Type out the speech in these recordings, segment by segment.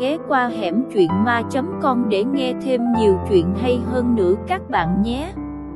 ghé qua hẻm truyện ma.com để nghe thêm nhiều chuyện hay hơn nữa các bạn nhé.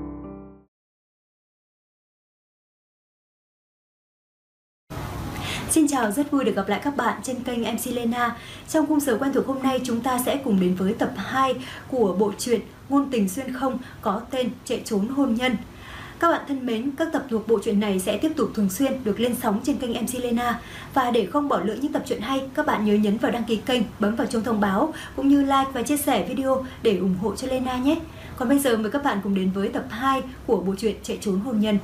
Xin chào, rất vui được gặp lại các bạn trên kênh MC Lena. Trong khung giờ quen thuộc hôm nay, chúng ta sẽ cùng đến với tập 2 của bộ truyện Ngôn tình xuyên không có tên Chạy trốn hôn nhân. Các bạn thân mến, các tập thuộc bộ truyện này sẽ tiếp tục thường xuyên được lên sóng trên kênh MC Lena. Và để không bỏ lỡ những tập truyện hay, các bạn nhớ nhấn vào đăng ký kênh, bấm vào chuông thông báo cũng như like và chia sẻ video để ủng hộ cho Lena nhé. Còn bây giờ mời các bạn cùng đến với tập 2 của bộ truyện Chạy trốn hôn nhân.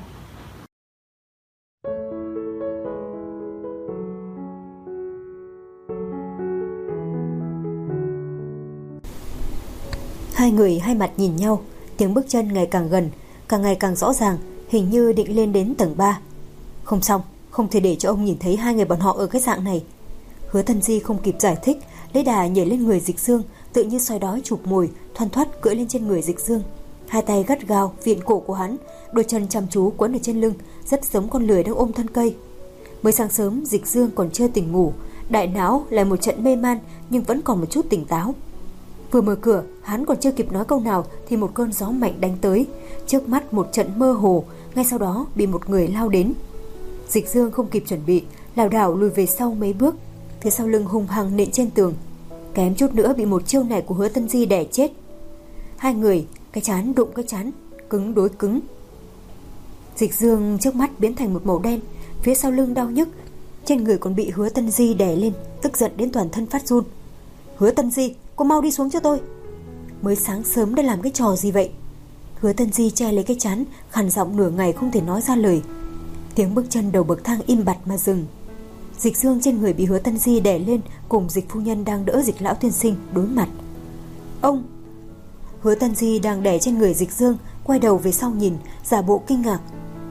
Hai người hai mặt nhìn nhau, tiếng bước chân ngày càng gần, càng ngày càng rõ ràng, hình như định lên đến tầng 3. Không xong, không thể để cho ông nhìn thấy hai người bọn họ ở cái dạng này. Hứa Tân Di không kịp giải thích, lấy đà nhảy lên người Dịch Dương, tự như sói đói chụp mồi, thoăn thoắt cưỡi lên trên người Dịch Dương. Hai tay gắt gao viện cổ của hắn, đôi chân chăm chú quấn ở trên lưng, rất giống con lười đang ôm thân cây. Mới sáng sớm, Dịch Dương còn chưa tỉnh ngủ, đại não lại một trận mê man nhưng vẫn còn một chút tỉnh táo. Vừa mở cửa, hắn còn chưa kịp nói câu nào thì một cơn gió mạnh đánh tới, trước mắt một trận mơ hồ, ngay sau đó bị một người lao đến. Dịch Dương không kịp chuẩn bị, lảo đảo lùi về sau mấy bước, phía sau lưng hung hăng nện trên tường, kém chút nữa bị một chiêu này của Hứa Tân Di đè chết. Hai người cái trán đụng cái trán, cứng đối cứng. Dịch Dương trước mắt biến thành một màu đen, phía sau lưng đau nhức, trên người còn bị Hứa Tân Di đè lên, tức giận đến toàn thân phát run. Hứa Tân Di, cô mau đi xuống cho tôi. Mới sáng sớm đã làm cái trò gì vậy? Hứa Tân Di che lấy cái trán, khàn giọng nửa ngày không thể nói ra lời. Tiếng bước chân đầu bậc thang im bặt mà dừng. Dịch Dương trên người bị Hứa Tân Di đè lên, cùng Dịch phu nhân đang đỡ Dịch lão tiên sinh đối mặt. Ông! Hứa Tân Di đang đè trên người Dịch Dương, quay đầu về sau nhìn, giả bộ kinh ngạc.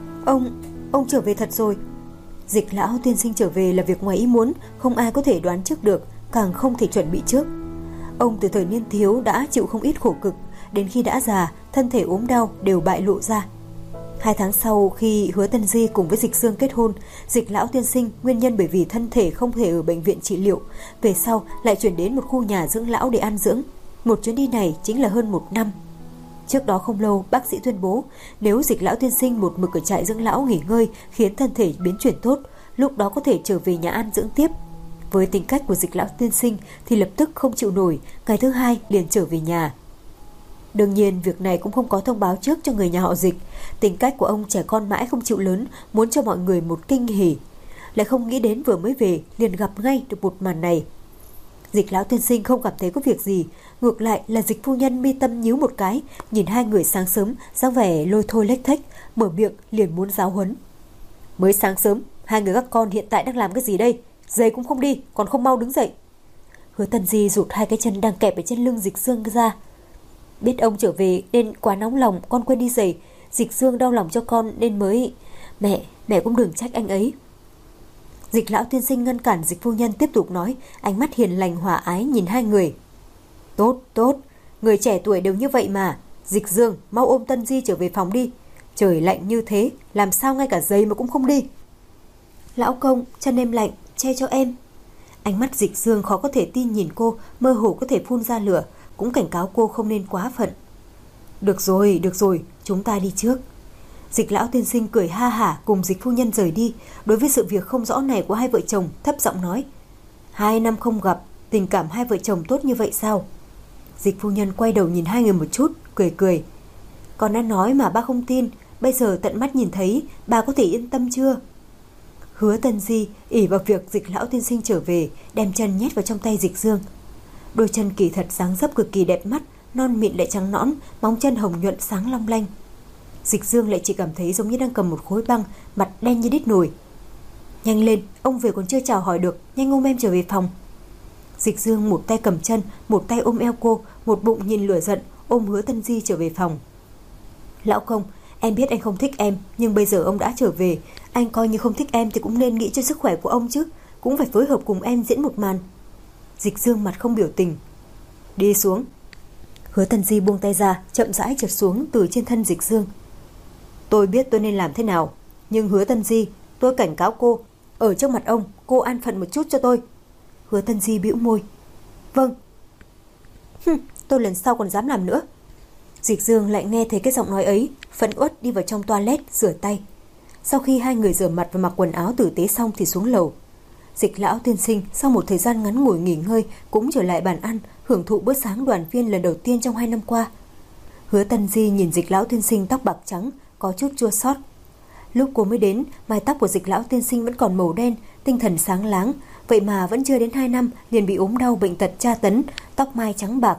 Ông trở về thật rồi. Dịch lão tiên sinh trở về là việc ngoài ý muốn, không ai có thể đoán trước được, càng không thể chuẩn bị trước. Ông từ thời niên thiếu đã chịu không ít khổ cực, đến khi đã già, thân thể ốm đau đều bại lộ ra. 2 tháng sau khi Hứa Tân Di cùng với Dịch Dương kết hôn, Dịch lão tiên sinh nguyên nhân bởi vì thân thể không thể ở bệnh viện trị liệu, về sau lại chuyển đến một khu nhà dưỡng lão để an dưỡng. Một chuyến đi này chính là hơn 1 năm. Trước đó không lâu, bác sĩ tuyên bố nếu Dịch lão tiên sinh một mực ở trại dưỡng lão nghỉ ngơi khiến thân thể biến chuyển tốt, lúc đó có thể trở về nhà an dưỡng tiếp. Với tính cách của Dịch lão tiên sinh thì lập tức không chịu nổi, ngày thứ 2 liền trở về nhà. Đương nhiên việc này cũng không có thông báo trước cho người nhà họ Dịch. Tính cách của ông trẻ con mãi không chịu lớn, muốn cho mọi người một kinh hỉ, lại không nghĩ đến vừa mới về liền gặp ngay được một màn này. Dịch lão tiên sinh không cảm thấy có việc gì, ngược lại là Dịch phu nhân mi tâm nhíu một cái, nhìn hai người sáng sớm dáng vẻ lôi thôi lếch thếch, mở miệng liền muốn giáo huấn. Mới sáng sớm, hai người các con hiện tại đang làm cái gì đây? Giày cũng không đi, còn không mau đứng dậy. Hứa Tân Di rụt hai cái chân đang kẹp ở trên lưng Dịch Dương ra. Biết ông trở về nên quá nóng lòng, con quên đi giày. Dịch Dương đau lòng cho con nên mới... Mẹ cũng đừng trách anh ấy. Dịch lão tiên sinh ngăn cản Dịch phu nhân tiếp tục nói, ánh mắt hiền lành hòa ái nhìn hai người. Tốt, người trẻ tuổi đều như vậy mà. Dịch Dương, mau ôm Tân Di trở về phòng đi. Trời lạnh như thế, làm sao ngay cả giày mà cũng không đi. Lão công, chân em lạnh, che cho em. Ánh mắt Dịch Dương khó có thể tin nhìn cô, mơ hồ có thể phun ra lửa, cũng cảnh cáo cô không nên quá phận. Được rồi, chúng ta đi trước. Dịch lão tiên sinh cười ha hả cùng Dịch phu nhân rời đi. Đối với sự việc không rõ này của hai vợ chồng, thấp giọng nói, 2 năm không gặp, tình cảm hai vợ chồng tốt như vậy sao? Dịch phu nhân quay đầu nhìn hai người một chút, cười. Con đã nói mà ba không tin, bây giờ tận mắt nhìn thấy, ba có thể yên tâm chưa? Hứa Tân Di ỷ vào việc Dịch lão tiên sinh trở về, đem chân nhét vào trong tay Dịch Dương. Đôi chân kỳ thật dáng dấp cực kỳ đẹp mắt, non mịn lại trắng nõn, móng chân hồng nhuận sáng long lanh. Dịch Dương lại chỉ cảm thấy giống như đang cầm một khối băng, mặt đen như đít nồi. Nhanh lên, ông về còn chưa chào hỏi được, nhanh ôm em trở về phòng. Dịch Dương một tay cầm chân, một tay ôm eo cô, một bụng nhìn lửa giận, ôm Hứa Tân Di trở về phòng. Lão công, em biết anh không thích em, nhưng bây giờ ông đã trở về, anh coi như không thích em thì cũng nên nghĩ cho sức khỏe của ông chứ, cũng phải phối hợp cùng em diễn một màn. Dịch Dương mặt không biểu tình. Đi xuống. Hứa Tân Di buông tay ra, chậm rãi trượt xuống từ trên thân Dịch Dương. Tôi biết tôi nên làm thế nào, nhưng Hứa Tân Di, tôi cảnh cáo cô, ở trước mặt ông, cô an phận một chút cho tôi. Hứa Tân Di bĩu môi. Vâng. Tôi lần sau còn dám làm nữa. Dịch Dương lại nghe thấy cái giọng nói ấy, phẫn uất đi vào trong toilet rửa tay. Sau khi hai người rửa mặt và mặc quần áo tử tế xong thì xuống lầu. Dịch lão tiên sinh sau một thời gian ngắn ngủi nghỉ ngơi cũng trở lại bàn ăn, hưởng thụ bữa sáng đoàn viên lần đầu tiên trong 2 năm qua. Hứa Tân Di nhìn Dịch lão tiên sinh tóc bạc trắng, có chút chua xót. Lúc cô mới đến, mái tóc của Dịch lão tiên sinh vẫn còn màu đen, tinh thần sáng láng, vậy mà vẫn chưa đến 2 năm liền bị ốm đau bệnh tật tra tấn, tóc mai trắng bạc.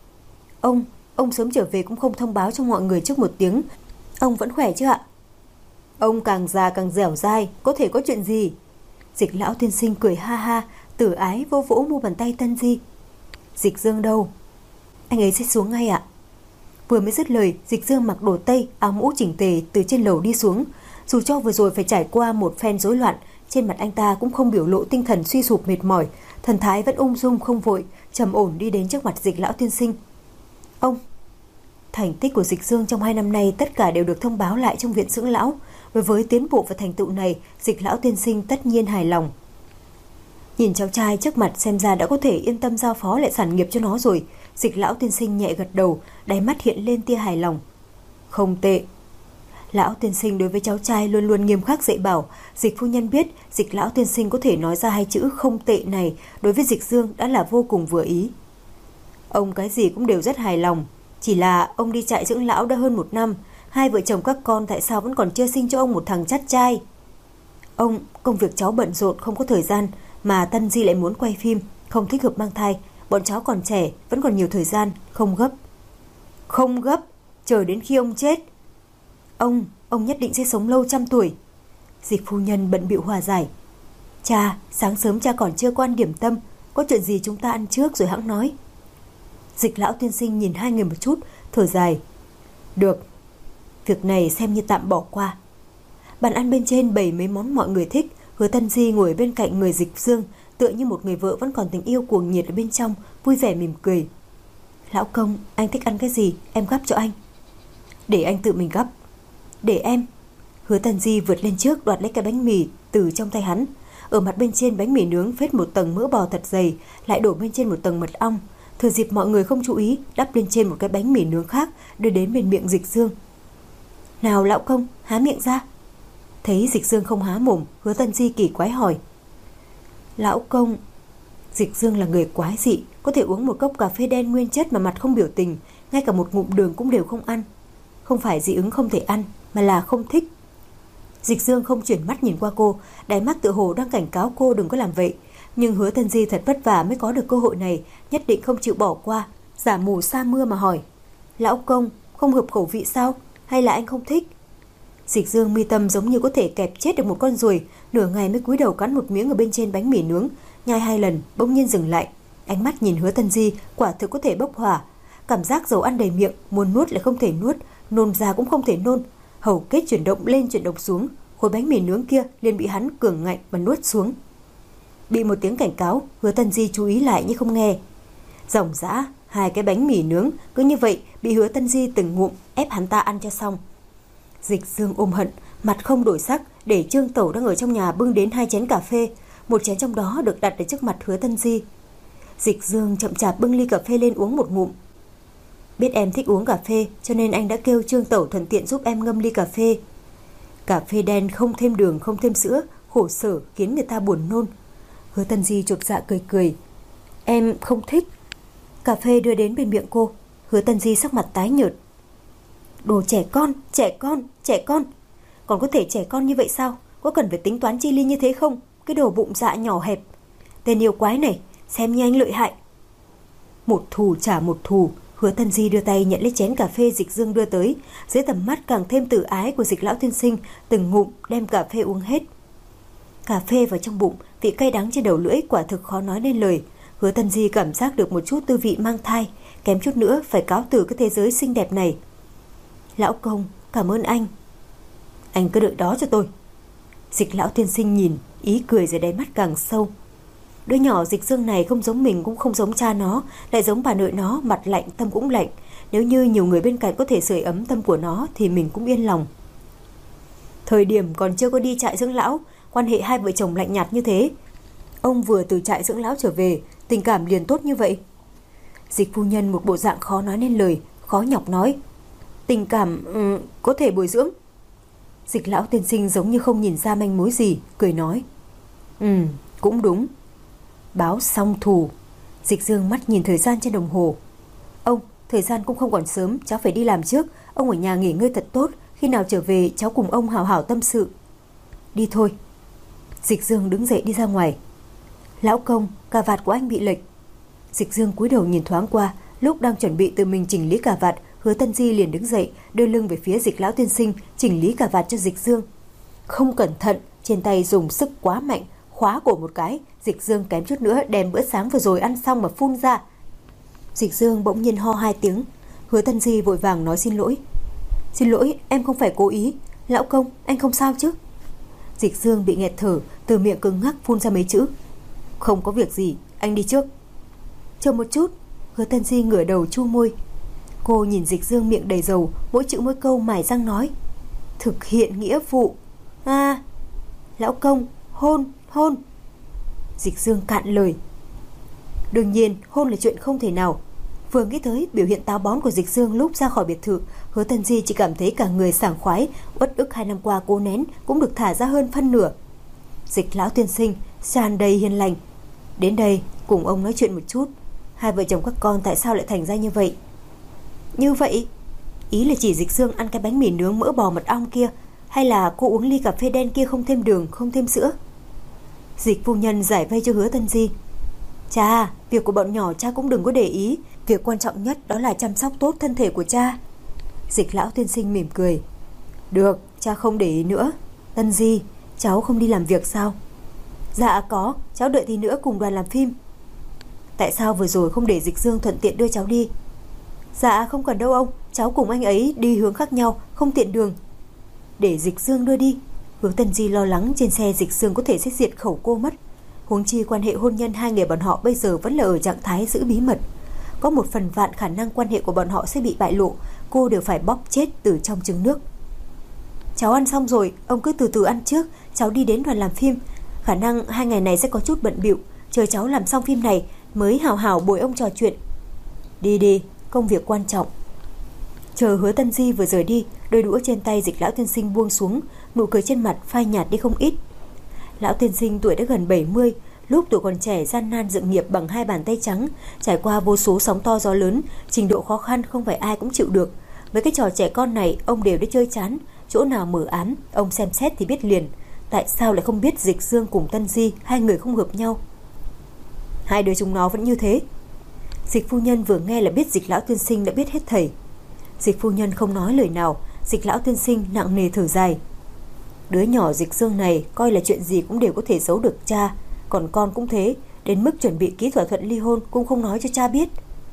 Ông sớm trở về cũng không thông báo cho mọi người trước một tiếng. Ông vẫn khỏe chứ ạ? Ông càng già càng dẻo dai, có thể có chuyện gì? Dịch lão tiên sinh cười ha ha, tử ái vô vỗ mu bàn tay Tân Di. Dịch Dương đâu? Anh ấy sẽ xuống ngay ạ. Vừa mới dứt lời, Dịch Dương mặc đồ tây, áo mũ chỉnh tề từ trên lầu đi xuống. Dù cho vừa rồi phải trải qua một phen rối loạn, trên mặt anh ta cũng không biểu lộ tinh thần suy sụp mệt mỏi, thần thái vẫn ung dung không vội, trầm ổn đi đến trước mặt Dịch lão tiên sinh. Ông, thành tích của Dịch Dương trong 2 năm nay tất cả đều được thông báo lại trong viện dưỡng lão. Đối với tiến bộ và thành tựu này, Dịch lão tiên sinh tất nhiên hài lòng. Nhìn cháu trai trước mặt xem ra đã có thể yên tâm giao phó lại sản nghiệp cho nó rồi. Dịch lão tiên sinh nhẹ gật đầu, đáy mắt hiện lên tia hài lòng. Không tệ. Lão tiên sinh đối với cháu trai luôn luôn nghiêm khắc dạy bảo. Dịch phu nhân biết Dịch lão tiên sinh có thể nói ra 2 chữ không tệ này đối với Dịch Dương đã là vô cùng vừa ý. Ông cái gì cũng đều rất hài lòng. Chỉ là ông đi trại dưỡng lão đã hơn 1 năm, 2 vợ chồng các con tại sao vẫn còn chưa sinh cho ông một thằng chắt trai? Ông, công việc cháu bận rộn không có thời gian, mà Tân Di lại muốn quay phim, không thích hợp mang thai. Bọn cháu còn trẻ, vẫn còn nhiều thời gian, không gấp. Không gấp, chờ đến khi ông chết. Ông nhất định sẽ sống lâu 100 tuổi. Dịch phu nhân bận bịu hòa giải. Cha, sáng sớm cha còn chưa có ăn điểm tâm, có chuyện gì chúng ta ăn trước rồi hẵng nói. Dịch lão tiên sinh nhìn 2 người một chút, thở dài. Được, việc này xem như tạm bỏ qua. Bàn ăn bên trên bày mấy món mọi người thích. Hứa Tân Di ngồi bên cạnh người Dịch Dương, tựa như một người vợ vẫn còn tình yêu cuồng nhiệt ở bên trong, vui vẻ mỉm cười. Lão công, anh thích ăn cái gì, em gắp cho anh. Để anh tự mình gắp. Để em. Hứa Tân Di vượt lên trước đoạt lấy cái bánh mì từ trong tay hắn. Ở mặt bên trên bánh mì nướng phết một tầng mỡ bò thật dày, lại đổ bên trên một tầng mật ong. Thừa dịp mọi người không chú ý, đắp lên trên một cái bánh mì nướng khác, đưa đến bên miệng Dịch Dương. Nào lão công, há miệng ra. Thấy Dịch Dương không há mồm, Hứa Tân Di kỳ quái hỏi. Lão công. Dịch Dương là người quái dị, có thể uống một cốc cà phê đen nguyên chất mà mặt không biểu tình, ngay cả một ngụm đường cũng đều không ăn. Không phải dị ứng không thể ăn, mà là không thích. Dịch Dương không chuyển mắt nhìn qua cô, đáy mắt tựa hồ đang cảnh cáo cô đừng có làm vậy. Nhưng Hứa Tân Di thật vất vả mới có được cơ hội này, nhất định không chịu bỏ qua, giả mù sa mưa mà hỏi. Lão công, không hợp khẩu vị sao? Hay là anh không thích? Dịch Dương mi tâm giống như có thể kẹp chết được một con ruồi, nửa ngày mới cúi đầu cắn một miếng ở bên trên bánh mì nướng, nhai 2 lần, bỗng nhiên dừng lại. Ánh mắt nhìn Hứa Tân Di quả thực có thể bốc hỏa. Cảm giác dầu ăn đầy miệng, muốn nuốt lại không thể nuốt, nôn ra cũng không thể nôn. Hầu kết chuyển động lên chuyển động xuống, khối bánh mì nướng kia liền bị hắn cường ngạnh mà nuốt xuống. Bị một tiếng cảnh cáo, Hứa Tân Di chú ý lại nhưng không nghe. Ròng rã 2 cái bánh mì nướng cứ như vậy bị Hứa Tân Di từng ngụm ép hắn ta ăn cho xong. Dịch Dương ôm hận, mặt không đổi sắc, để Trương Tẩu đang ở trong nhà bưng đến 2 chén cà phê, một chén trong đó được đặt ở trước mặt Hứa Tân Di. Dịch Dương chậm chạp bưng ly cà phê lên uống một ngụm. Biết em thích uống cà phê, cho nên anh đã kêu Trương Tẩu thuận tiện giúp em ngâm ly cà phê. Cà phê đen không thêm đường không thêm sữa, khổ sở khiến người ta buồn nôn. Hứa Tân Di chột dạ cười cười. Em không thích. Cà phê đưa đến bên miệng cô. Hứa Tân Di sắc mặt tái nhợt. Đồ trẻ con, trẻ con, trẻ con. Còn có thể trẻ con như vậy sao? Có cần phải tính toán chi ly như thế không? Cái đồ bụng dạ nhỏ hẹp. Tên yêu quái này, xem như anh lợi hại. Một thù trả một thù. Hứa Tân Di đưa tay nhận lấy chén cà phê Dịch Dương đưa tới. Dưới tầm mắt càng thêm tử ái của Dịch lão tiên sinh, từng ngụm đem cà phê uống hết. Cà phê vào trong bụng, vị cay đắng trên đầu lưỡi quả thực khó nói nên lời. Hứa Tân Di cảm giác được một chút tư vị mang thai, kém chút nữa phải cáo từ cái thế giới xinh đẹp này. Lão công, cảm ơn anh. Anh cứ đợi đó cho tôi. Dịch lão tiên sinh nhìn, ý cười dưới đáy mắt càng sâu. Đứa nhỏ Dịch Dương này không giống mình cũng không giống cha nó, lại giống bà nội nó, mặt lạnh tâm cũng lạnh. Nếu như nhiều người bên cạnh có thể sưởi ấm tâm của nó thì mình cũng yên lòng. Thời điểm còn chưa có đi trại dưỡng lão, quan hệ 2 vợ chồng lạnh nhạt như thế. Ông vừa từ trại dưỡng lão trở về, tình cảm liền tốt như vậy. Dịch phu nhân một bộ dạng khó nói nên lời, khó nhọc nói. Tình cảm có thể bồi dưỡng. Dịch lão tiên sinh giống như không nhìn ra manh mối gì, cười nói. Cũng đúng. Báo xong thù. Dịch Dương mắt nhìn thời gian trên đồng hồ. Ông, thời gian cũng không còn sớm, cháu phải đi làm trước. Ông ở nhà nghỉ ngơi thật tốt, khi nào trở về cháu cùng ông hào hảo tâm sự. Đi thôi. Dịch Dương đứng dậy đi ra ngoài. Lão công, cà vạt của anh bị lệch. Dịch Dương cúi đầu nhìn thoáng qua, lúc đang chuẩn bị tự mình chỉnh lý cà vạt, Hứa Tân Di liền đứng dậy, đưa lưng về phía Dịch lão tiên sinh, chỉnh lý cà vạt cho Dịch Dương. Không cẩn thận, trên tay dùng sức quá mạnh, khóa cổ một cái, Dịch Dương kém chút nữa đem bữa sáng vừa rồi ăn xong mà phun ra. Dịch Dương bỗng nhiên ho 2 tiếng. Hứa Tân Di vội vàng nói xin lỗi. Xin lỗi, em không phải cố ý. Lão công, anh không sao chứ? Dịch Dương bị nghẹt thở, từ miệng cứng ngắc phun ra mấy chữ. Không có việc gì, anh đi trước. Chờ một chút. Hứa Tân Di ngửa đầu chu môi. Cô nhìn Dịch Dương miệng đầy dầu, mỗi chữ mỗi câu mài răng nói. Thực hiện nghĩa vụ. Lão công, hôn. Dịch Dương cạn lời. Đương nhiên hôn là chuyện không thể nào. Vừa nghĩ tới biểu hiện táo bón của Dịch Dương lúc ra khỏi biệt thự, Hứa Tân Di chỉ cảm thấy cả người sảng khoái, uất ức 2 năm qua cố nén cũng được thả ra hơn phân nửa. Dịch lão tiên sinh tràn đầy hiền lành. Đến đây cùng ông nói chuyện một chút. Hai vợ chồng các con tại sao lại thành ra như vậy? Như vậy? Ý là chỉ Dịch Dương ăn cái bánh mì nướng mỡ bò mật ong kia, hay là cô uống ly cà phê đen kia không thêm đường, không thêm sữa? Dịch phu nhân giải vây cho Hứa Tân Di. Cha, việc của bọn nhỏ cha cũng đừng có để ý. Việc quan trọng nhất đó là chăm sóc tốt thân thể của cha. Dịch lão tiên sinh mỉm cười. Được, cha không để ý nữa. Tân Di, cháu không đi làm việc sao? Dạ có, cháu đợi tí nữa cùng đoàn làm phim. Tại sao vừa rồi không để Dịch Dương thuận tiện đưa cháu đi? Dạ không cần đâu ông, cháu cùng anh ấy đi hướng khác nhau, không tiện đường. Để Dịch Dương đưa đi. Hứa Tân Di lo lắng trên xe Dịch Dương có thể sẽ diệt khẩu cô mất. Huống chi quan hệ hôn nhân hai người bọn họ bây giờ vẫn là ở trạng thái giữ bí mật. Có một phần vạn khả năng quan hệ của bọn họ sẽ bị bại lộ, cô đều phải bóp chết từ trong trứng nước. Cháu ăn xong rồi, ông cứ từ từ ăn trước, cháu đi đến đoàn làm phim. Khả năng 2 ngày này sẽ có chút bận bịu, chờ cháu làm xong phim này mới hào hào bồi ông trò chuyện. Đi, công việc quan trọng. Chờ Hứa Tân Di vừa rời đi, đôi đũa trên tay Dịch lão tiên sinh buông xuống, nụ cười trên mặt phai nhạt đi không ít. Lão tiên sinh tuổi đã gần 70, lúc tuổi còn trẻ gian nan dựng nghiệp bằng 2 bàn tay trắng, trải qua vô số sóng to gió lớn, trình độ khó khăn không phải ai cũng chịu được. Mấy cái trò trẻ con này ông đều đã chơi chán, chỗ nào mở án ông xem xét thì biết liền. Tại sao lại không biết Dịch Dương cùng Tân Di hai người không hợp nhau? Hai đứa chúng nó vẫn như thế. Dịch phu nhân vừa nghe là biết Dịch lão tiên sinh đã biết hết thảy. Dịch phu nhân không nói lời nào. Dịch lão tiên sinh nặng nề thở dài. Đứa nhỏ Dịch Dương này coi là chuyện gì cũng đều có thể giấu được cha, còn con cũng thế, đến mức chuẩn bị ký thỏa thuận ly hôn cũng không nói cho cha biết.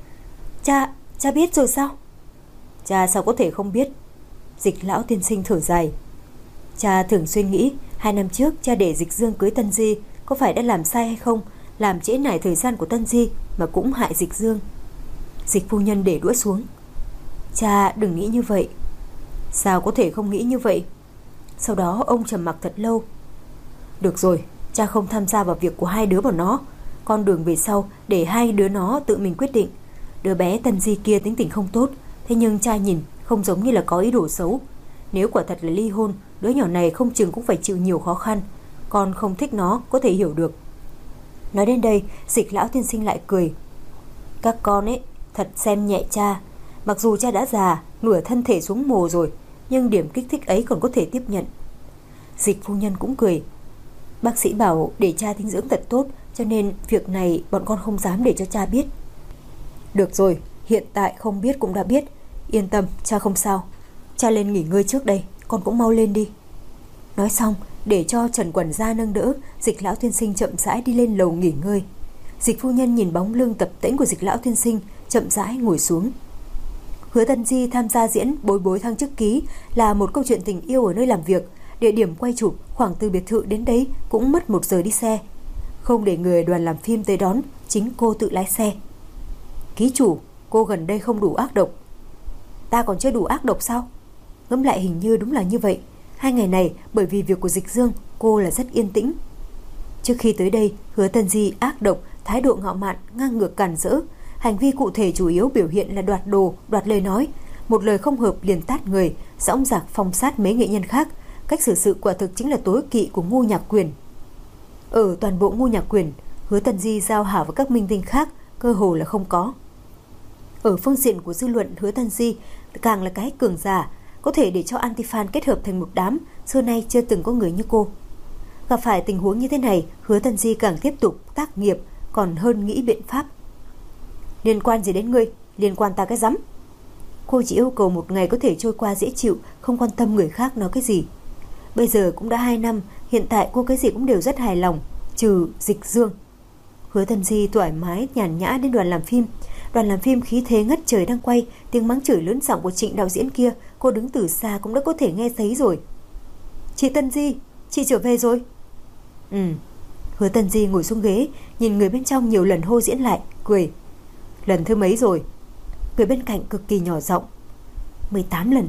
Cha biết rồi sao? Cha sao có thể không biết? Dịch lão tiên sinh thở dài. Cha thường xuyên nghĩ 2 năm trước cha để Dịch Dương cưới Tân Di có phải đã làm sai hay không, làm trễ nải thời gian của Tân Di mà cũng hại Dịch Dương. Dịch phu nhân để đũa xuống. Cha đừng nghĩ như vậy. Sao có thể không nghĩ như vậy? Sau đó ông trầm mặc thật lâu. Được rồi, cha không tham gia vào việc của hai đứa bọn nó. Con đường về sau để hai đứa nó tự mình quyết định. Đứa bé Tân Di kia tính tình không tốt, thế nhưng cha nhìn không giống như là có ý đồ xấu. Nếu quả thật là ly hôn, đứa nhỏ này không chừng cũng phải chịu nhiều khó khăn. Con không thích nó có thể hiểu được. Nói đến đây, Dịch lão tiên sinh lại cười. Các con ấy thật xem nhẹ cha. Mặc dù cha đã già, nửa thân thể xuống mồ rồi, nhưng điểm kích thích ấy còn có thể tiếp nhận. Dịch phu nhân cũng cười. Bác sĩ bảo để cha dinh dưỡng thật tốt, cho nên việc này bọn con không dám để cho cha biết. Được rồi, hiện tại không biết cũng đã biết. Yên tâm, cha không sao. Cha lên nghỉ ngơi trước đây, con cũng mau lên đi. Nói xong, để cho Trần Quẩn Gia nâng đỡ, Dịch lão tiên sinh chậm rãi đi lên lầu nghỉ ngơi. Dịch phu nhân nhìn bóng lưng tập tễnh của Dịch lão tiên sinh, chậm rãi ngồi xuống. Hứa Tân Di tham gia diễn Bối Bối Thăng Chức Ký là một câu chuyện tình yêu ở nơi làm việc. Địa điểm quay chụp khoảng từ biệt thự đến đấy cũng mất 1 giờ đi xe. Không để người đoàn làm phim tới đón, chính cô tự lái xe. Ký chủ, cô gần đây không đủ ác độc. Ta còn chưa đủ ác độc sao? Ngẫm lại hình như đúng là như vậy. 2 ngày này bởi vì việc của Dịch Dương, cô là rất yên tĩnh. Trước khi tới đây, Hứa Tân Di ác độc, thái độ ngạo mạn, ngang ngược cản rỡ. Hành vi cụ thể chủ yếu biểu hiện là đoạt đồ, đoạt lời nói, một lời không hợp liền tát người, dõng dạc phong sát mấy nghệ nhân khác. Cách xử sự quả thực chính là tối kỵ của Ngô Nhạc Quyền. Ở toàn bộ Ngô Nhạc Quyền, Hứa Tần Di giao hảo với các minh tinh khác cơ hồ là không có. Ở phương diện của dư luận, Hứa Tần Di càng là cái cường giả, có thể để cho anti-fan kết hợp thành một đám, xưa nay chưa từng có người như cô. Gặp phải tình huống như thế này, Hứa Tần Di càng tiếp tục tác nghiệp còn hơn nghĩ biện pháp. Liên quan gì đến ngươi? Liên quan ta cái rắm. Cô chỉ yêu cầu một ngày có thể trôi qua dễ chịu, không quan tâm người khác nói cái gì. Bây giờ cũng đã 2 năm, hiện tại cô cái gì cũng đều rất hài lòng, trừ Dịch Dương. Hứa Tần Di thoải mái nhàn nhã đến đoàn làm phim. Đoàn làm phim khí thế ngất trời đang quay, tiếng mắng chửi lớn giọng của Trịnh đạo diễn kia, cô đứng từ xa cũng đã có thể nghe thấy rồi. Chị Tần Di, chị trở về rồi. Hứa Tần Di ngồi xuống ghế, nhìn người bên trong nhiều lần hô diễn lại, cười. Lần thứ mấy rồi? Người bên cạnh cực kỳ nhỏ giọng. 18 lần.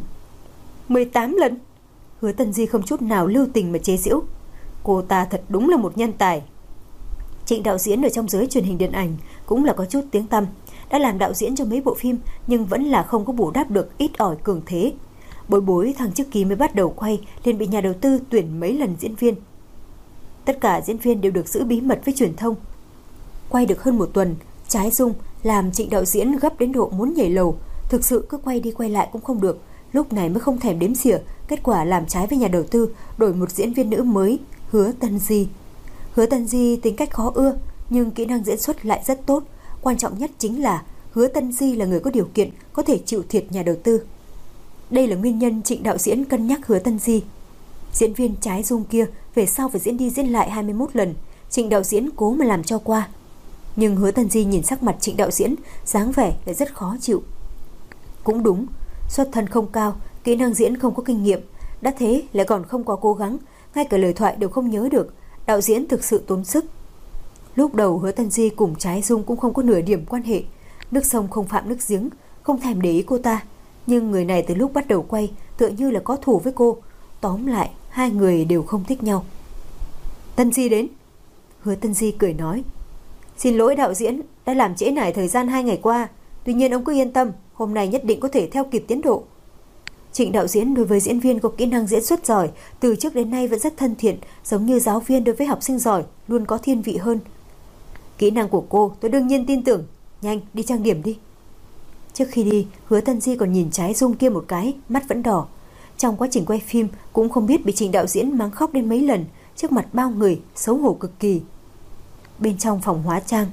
18 lần? Hứa Tần Di không chút nào lưu tình mà chế giễu. Cô ta thật đúng là một nhân tài. Trịnh đạo diễn ở trong giới truyền hình điện ảnh cũng là có chút tiếng tăm, đã làm đạo diễn cho mấy bộ phim nhưng vẫn là không có bù đắp được ít ỏi cường thế. Bối thằng trước kỳ mới bắt đầu quay liền bị nhà đầu tư tuyển mấy lần diễn viên. Tất cả diễn viên đều được giữ bí mật với truyền thông. Quay được hơn 1 tuần, Trái Dung làm Trịnh đạo diễn gấp đến độ muốn nhảy lầu, thực sự cứ quay đi quay lại cũng không được, lúc này mới không thèm đếm xỉa, kết quả làm trái với nhà đầu tư, đổi một diễn viên nữ mới, Hứa Tần Di. Hứa Tần Di tính cách khó ưa, nhưng kỹ năng diễn xuất lại rất tốt, quan trọng nhất chính là Hứa Tần Di là người có điều kiện, có thể chịu thiệt nhà đầu tư. Đây là nguyên nhân Trịnh đạo diễn cân nhắc Hứa Tần Di. Diễn viên Trái Dung kia về sau phải diễn đi diễn lại 21 lần, Trịnh đạo diễn cố mà làm cho qua. Nhưng Hứa Tần Di nhìn sắc mặt Trịnh đạo diễn, dáng vẻ lại rất khó chịu. Cũng đúng, xuất thân không cao, kỹ năng diễn không có kinh nghiệm, đã thế lại còn không có cố gắng, ngay cả lời thoại đều không nhớ được, đạo diễn thực sự tốn sức. Lúc đầu Hứa Tần Di cùng Trái Dung cũng không có nửa điểm quan hệ, nước sông không phạm nước giếng, không thèm để ý cô ta. Nhưng người này từ lúc bắt đầu quay tựa như là có thù với cô. Tóm lại, hai người đều không thích nhau. Tần Di đến. Hứa Tần Di cười nói. Xin lỗi đạo diễn, đã làm trễ nải thời gian 2 ngày qua. Tuy nhiên ông cứ yên tâm, hôm nay nhất định có thể theo kịp tiến độ. Trịnh đạo diễn đối với diễn viên có kỹ năng diễn xuất giỏi, từ trước đến nay vẫn rất thân thiện, giống như giáo viên đối với học sinh giỏi, luôn có thiên vị hơn. Kỹ năng của cô tôi đương nhiên tin tưởng. Nhanh, đi trang điểm đi. Trước khi đi, Hứa Tần Di còn nhìn Trái Dung kia một cái, mắt vẫn đỏ. Trong quá trình quay phim cũng không biết bị Trịnh đạo diễn mắng khóc đến mấy lần, trước mặt bao người, xấu hổ cực kỳ. Bên trong phòng hóa trang.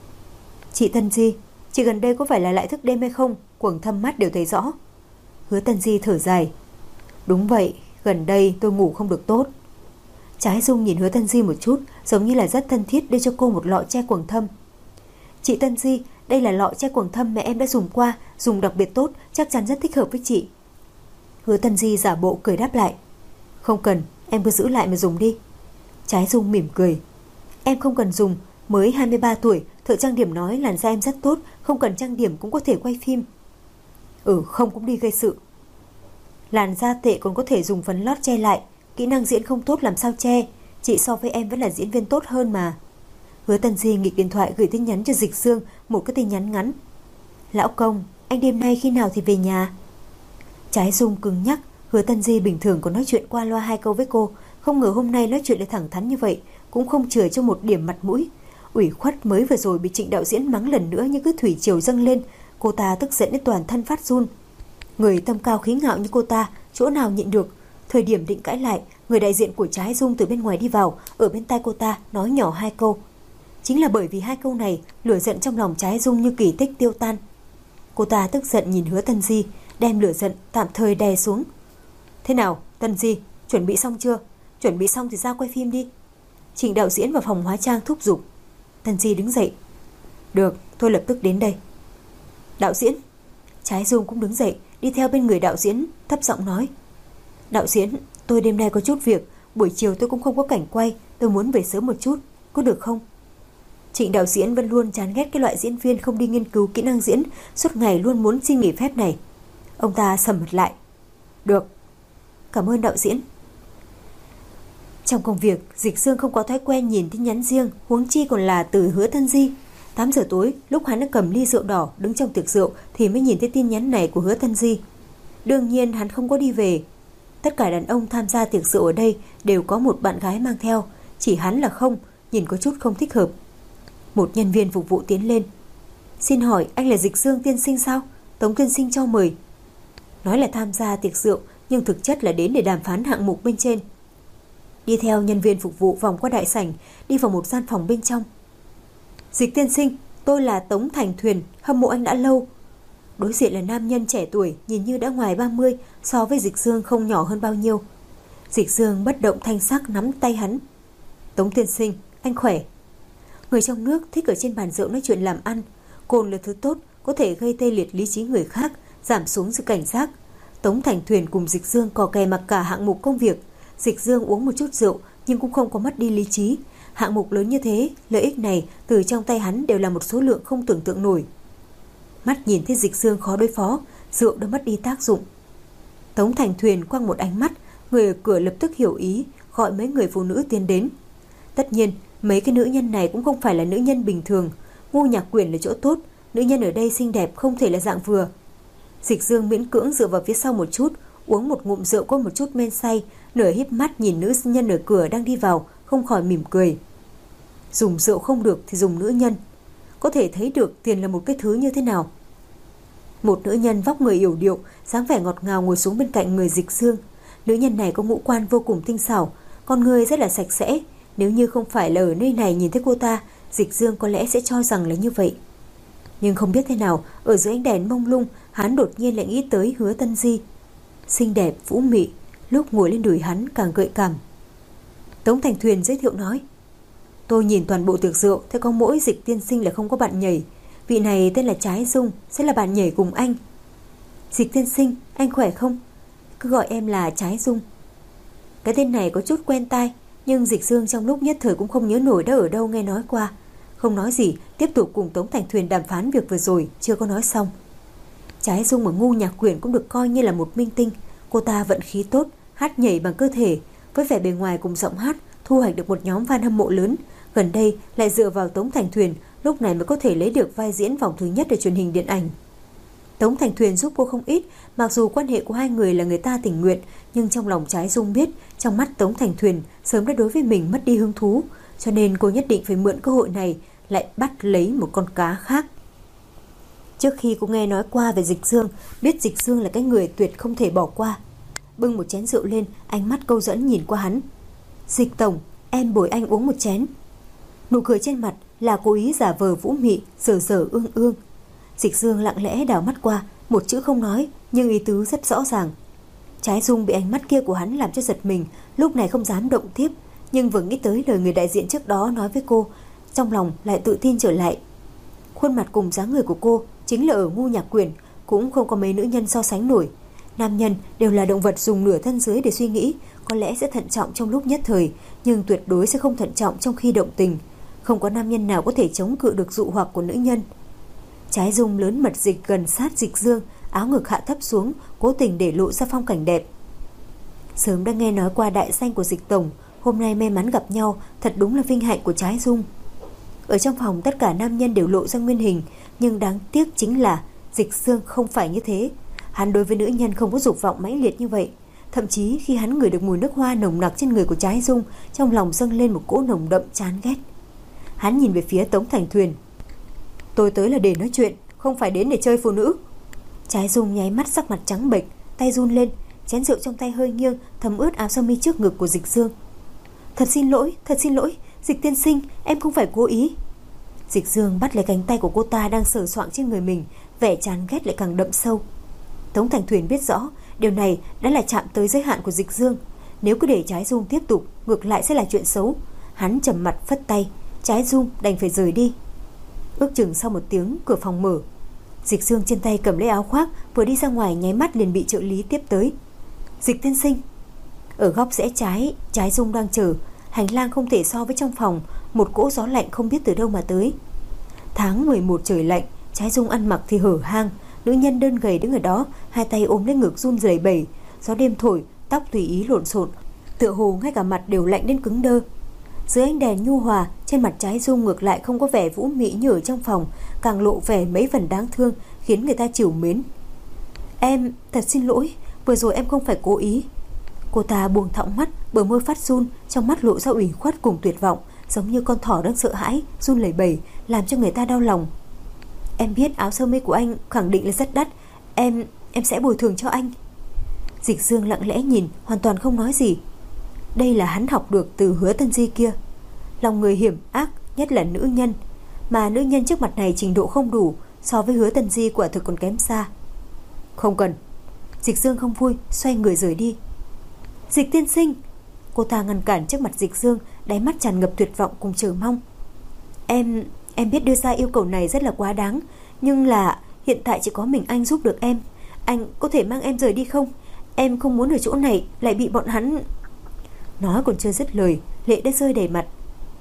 Chị Tần Di, chị gần đây có phải là lại thức đêm hay không? Quầng thâm mắt đều thấy rõ. Hứa Tần Di thở dài. Đúng vậy, gần đây tôi ngủ không được tốt. Trái Dung nhìn Hứa Tần Di một chút, giống như là rất thân thiết đưa cho cô một lọ che quầng thâm. Chị Tần Di, đây là lọ che quầng thâm mẹ em đã dùng qua, dùng đặc biệt tốt, chắc chắn rất thích hợp với chị. Hứa Tần Di giả bộ cười đáp lại. Không cần, em cứ giữ lại mà dùng đi. Trái Dung mỉm cười. Em không cần dùng, mới 23 tuổi, thợ trang điểm nói làn da em rất tốt, không cần trang điểm cũng có thể quay phim. Không cũng đi gây sự. Làn da tệ còn có thể dùng phấn lót che lại, kỹ năng diễn không tốt làm sao che, chị so với em vẫn là diễn viên tốt hơn mà. Hứa Tần Di nghịch điện thoại gửi tin nhắn cho Dịch Dương, một cái tin nhắn ngắn. Lão công, anh đêm nay khi nào thì về nhà? Trái Dung cứng nhắc, Hứa Tần Di bình thường có nói chuyện qua loa 2 câu với cô, không ngờ hôm nay nói chuyện lại thẳng thắn như vậy, cũng không chừa cho một điểm mặt mũi. Ủy khuất mới vừa rồi bị Trịnh đạo diễn mắng lần nữa như cứ thủy triều dâng lên, cô ta tức giận đến toàn thân phát run. Người tâm cao khí ngạo như cô ta, chỗ nào nhịn được. Thời điểm định cãi lại, người đại diện của Trái Dung từ bên ngoài đi vào, ở bên tai cô ta nói nhỏ 2 câu. Chính là bởi vì 2 câu này, lửa giận trong lòng Trái Dung như kỳ tích tiêu tan. Cô ta tức giận nhìn Hứa Tần Di, đem lửa giận tạm thời đè xuống. Thế nào, Tần Di, chuẩn bị xong chưa? Chuẩn bị xong thì ra quay phim đi. Trịnh đạo diễn vào phòng hóa trang thúc giục. Tần Di đứng dậy. Được, tôi lập tức đến đây. Đạo diễn. Trái Dung cũng đứng dậy, đi theo bên người đạo diễn, thấp giọng nói. Đạo diễn, tôi đêm nay có chút việc, buổi chiều tôi cũng không có cảnh quay, tôi muốn về sớm một chút, có được không? Trịnh đạo diễn vẫn luôn chán ghét cái loại diễn viên không đi nghiên cứu kỹ năng diễn, suốt ngày luôn muốn xin nghỉ phép này. Ông ta sầm mặt lại. Được. Cảm ơn đạo diễn. Trong công việc, Dịch Dương không có thói quen nhìn tin nhắn riêng, huống chi còn là từ Hứa Tần Di. 8 giờ tối, lúc hắn đã cầm ly rượu đỏ đứng trong tiệc rượu thì mới nhìn thấy tin nhắn này của Hứa Tân Di. Đương nhiên hắn không có đi về. Tất cả đàn ông tham gia tiệc rượu ở đây đều có một bạn gái mang theo, chỉ hắn là không, nhìn có chút không thích hợp. Một nhân viên phục vụ tiến lên. Xin hỏi anh là Dịch Dương tiên sinh sao? Tống tiên sinh cho mời. Nói là tham gia tiệc rượu nhưng thực chất là đến để đàm phán hạng mục bên trên. Đi theo nhân viên phục vụ vòng qua đại sảnh, đi vào một gian phòng bên trong. Dịch tiên sinh, tôi là Tống Thành Thuyền, hâm mộ anh đã lâu. Đối diện là nam nhân trẻ tuổi, nhìn như đã ngoài 30, so với Dịch Dương không nhỏ hơn bao nhiêu. Dịch Dương bất động thanh sắc nắm tay hắn. Tống tiên sinh, anh khỏe. Người trong nước thích ở trên bàn rượu nói chuyện làm ăn. Cồn là thứ tốt, có thể gây tê liệt lý trí người khác, giảm xuống sự cảnh giác. Tống Thành Thuyền cùng Dịch Dương cò kè mặc cả hạng mục công việc. Dịch Dương uống một chút rượu nhưng cũng không có mất đi lý trí. Hạng mục lớn như thế, lợi ích này từ trong tay hắn đều là một số lượng không tưởng tượng nổi. Mắt nhìn thấy Dịch Dương khó đối phó, rượu đã mất đi tác dụng. Tống Thành Thuyền quăng một ánh mắt, người ở cửa lập tức hiểu ý, gọi mấy người phụ nữ tiến đến. Tất nhiên, mấy cái nữ nhân này cũng không phải là nữ nhân bình thường. Ngô Nhạc Quyển là chỗ tốt, nữ nhân ở đây xinh đẹp không thể là dạng vừa. Dịch Dương miễn cưỡng dựa vào phía sau một chút, uống một ngụm rượu có một chút men say, nửa híp mắt nhìn nữ nhân ở cửa đang đi vào, không khỏi mỉm cười. Dùng rượu không được thì dùng nữ nhân. Có thể thấy được tiền là một cái thứ như thế nào. Một nữ nhân vóc người yểu điệu, dáng vẻ ngọt ngào ngồi xuống bên cạnh người Dịch Dương. Nữ nhân này có ngũ quan vô cùng tinh xảo, con người rất là sạch sẽ. Nếu như không phải là ở nơi này nhìn thấy cô ta, Dịch Dương có lẽ sẽ cho rằng là như vậy. Nhưng không biết thế nào, ở dưới ánh đèn mông lung, hắn đột nhiên lại nghĩ tới Hứa Tân Di. Xinh đẹp, vũ mị, lúc ngồi lên đùi hắn càng gợi cảm. Tống Thành Thuyền giới thiệu nói. Tôi nhìn toàn bộ tiệc rượu, thấy có mỗi Dịch tiên sinh là không có bạn nhảy. Vị này tên là Trái Dung, sẽ là bạn nhảy cùng anh. Dịch tiên sinh, anh khỏe không? Cứ gọi em là Trái Dung. Cái tên này có chút quen tai, nhưng Dịch Dương trong lúc nhất thời cũng không nhớ nổi đã ở đâu nghe nói qua. Không nói gì, tiếp tục cùng Tống Thành Thuyền đàm phán việc vừa rồi, chưa có nói xong. Trái Dung ở Ngô Nhạc Quyển cũng được coi như là một minh tinh. Cô ta vận khí tốt, hát nhảy bằng cơ thể, với vẻ bề ngoài cùng giọng hát, thu hoạch được một nhóm fan hâm mộ lớn. Gần đây lại dựa vào Tống Thành Thuyền, lúc này mới có thể lấy được vai diễn vòng thứ nhất ở truyền hình điện ảnh. Tống Thành Thuyền giúp cô không ít, mặc dù quan hệ của hai người là người ta tình nguyện, nhưng trong lòng Trái Dung biết, trong mắt Tống Thành Thuyền sớm đã đối với mình mất đi hứng thú, cho nên cô nhất định phải mượn cơ hội này lại bắt lấy một con cá khác. Trước khi cô nghe nói qua về Dịch Dương, biết Dịch Dương là cái người tuyệt không thể bỏ qua. Bưng một chén rượu lên, ánh mắt câu dẫn nhìn qua hắn. Dịch tổng, em bồi anh uống một chén. Nụ cười trên mặt là cố ý giả vờ vũ mị, dở dở ương ương. Dịch Dương lặng lẽ đảo mắt qua, một chữ không nói, nhưng ý tứ rất rõ ràng. Trái Dung bị ánh mắt kia của hắn làm cho giật mình, lúc này không dám động tiếp, nhưng vừa nghĩ tới lời người đại diện trước đó nói với cô, trong lòng lại tự tin trở lại. Khuôn mặt cùng dáng người của cô chính là ở Ngô Nhạc Quyển, cũng không có mấy nữ nhân so sánh nổi. Nam nhân đều là động vật dùng nửa thân dưới để suy nghĩ, có lẽ sẽ thận trọng trong lúc nhất thời, nhưng tuyệt đối sẽ không thận trọng trong khi động tình. Không có nam nhân nào có thể chống cự được dụ hoặc của nữ nhân. Trái Dung lớn mật dịch gần sát Dịch Dương, áo ngực hạ thấp xuống, cố tình để lộ ra phong cảnh đẹp. Sớm đã nghe nói qua đại danh của Dịch tổng, hôm nay may mắn gặp nhau, thật đúng là vinh hạnh của Trái Dung. Ở trong phòng tất cả nam nhân đều lộ ra nguyên hình, nhưng đáng tiếc chính là Dịch Dương không phải như thế. Hắn đối với nữ nhân không có dục vọng mãnh liệt như vậy. Thậm chí khi hắn ngửi được mùi nước hoa nồng nặc trên người của Trái Dung, trong lòng dâng lên một cỗ nồng đậm chán ghét. Hắn nhìn về phía Tống Thành Thuyền. Tôi tới là để nói chuyện, không phải đến để chơi phụ nữ. Trái Dung nháy mắt sắc mặt trắng bệch, tay run lên, chén rượu trong tay hơi nghiêng, thấm ướt áo sơ mi trước ngực của Dịch Dương. Thật xin lỗi, Dịch tiên sinh, em không phải cố ý. Dịch Dương bắt lấy cánh tay của cô ta đang sờ soạng trên người mình, vẻ chán ghét lại càng đậm sâu. Tống Thành Thuyền biết rõ, điều này đã là chạm tới giới hạn của Dịch Dương. Nếu cứ để Trái Dung tiếp tục, ngược lại sẽ là chuyện xấu. Hắn trầm mặt phất tay, Trái Dung đành phải rời đi. Ước chừng sau một tiếng, cửa phòng mở. Dịch Dương trên tay cầm lấy áo khoác, vừa đi ra ngoài nháy mắt liền bị trợ lý tiếp tới. Dịch tiên sinh. Ở góc rẽ trái, Trái Dung đang chờ. Hành lang không thể so với trong phòng, một cỗ gió lạnh không biết từ đâu mà tới. Tháng 11 trời lạnh, Trái Dung ăn mặc thì hở hang, nữ nhân đơn gầy đứng ở đó, hai tay ôm lấy ngực run rẩy bẩy. Gió đêm thổi, tóc tùy ý lộn xộn, tựa hồ ngay cả mặt đều lạnh đến cứng đơ. Dưới ánh đèn nhu hòa, trên trên mặt Trái Dung ngược lại không có vẻ vũ mị như ở trong phòng, càng lộ vẻ mấy phần đáng thương, khiến người ta trìu mến. Em thật xin lỗi, vừa rồi em không phải cố ý. Cô ta buông thõng mắt, bờ môi phát run, trong mắt lộ ra ủy khuất cùng tuyệt vọng, giống như con thỏ đang sợ hãi, run lẩy bẩy, làm cho người ta đau lòng. Em biết áo sơ mi của anh khẳng định là rất đắt, em sẽ bồi thường cho anh. Dịch Dương lặng lẽ nhìn, hoàn toàn không nói gì. Đây là hắn học được từ Hứa Tân Di kia. Lòng người hiểm ác, nhất là nữ nhân, mà nữ nhân trước mặt này trình độ không đủ, so với Hứa Tân Di quả thực còn kém xa. Không cần. Dịch Dương không vui, xoay người rời đi. Dịch tiên sinh. Cô ta ngăn cản trước mặt Dịch Dương, đáy mắt tràn ngập tuyệt vọng cùng chờ mong. Em biết đưa ra yêu cầu này rất là quá đáng, nhưng là hiện tại chỉ có mình anh giúp được em. Anh có thể mang em rời đi không? Em không muốn ở chỗ này lại bị bọn hắn... Nói còn chưa dứt lời, lệ đã rơi đầy mặt.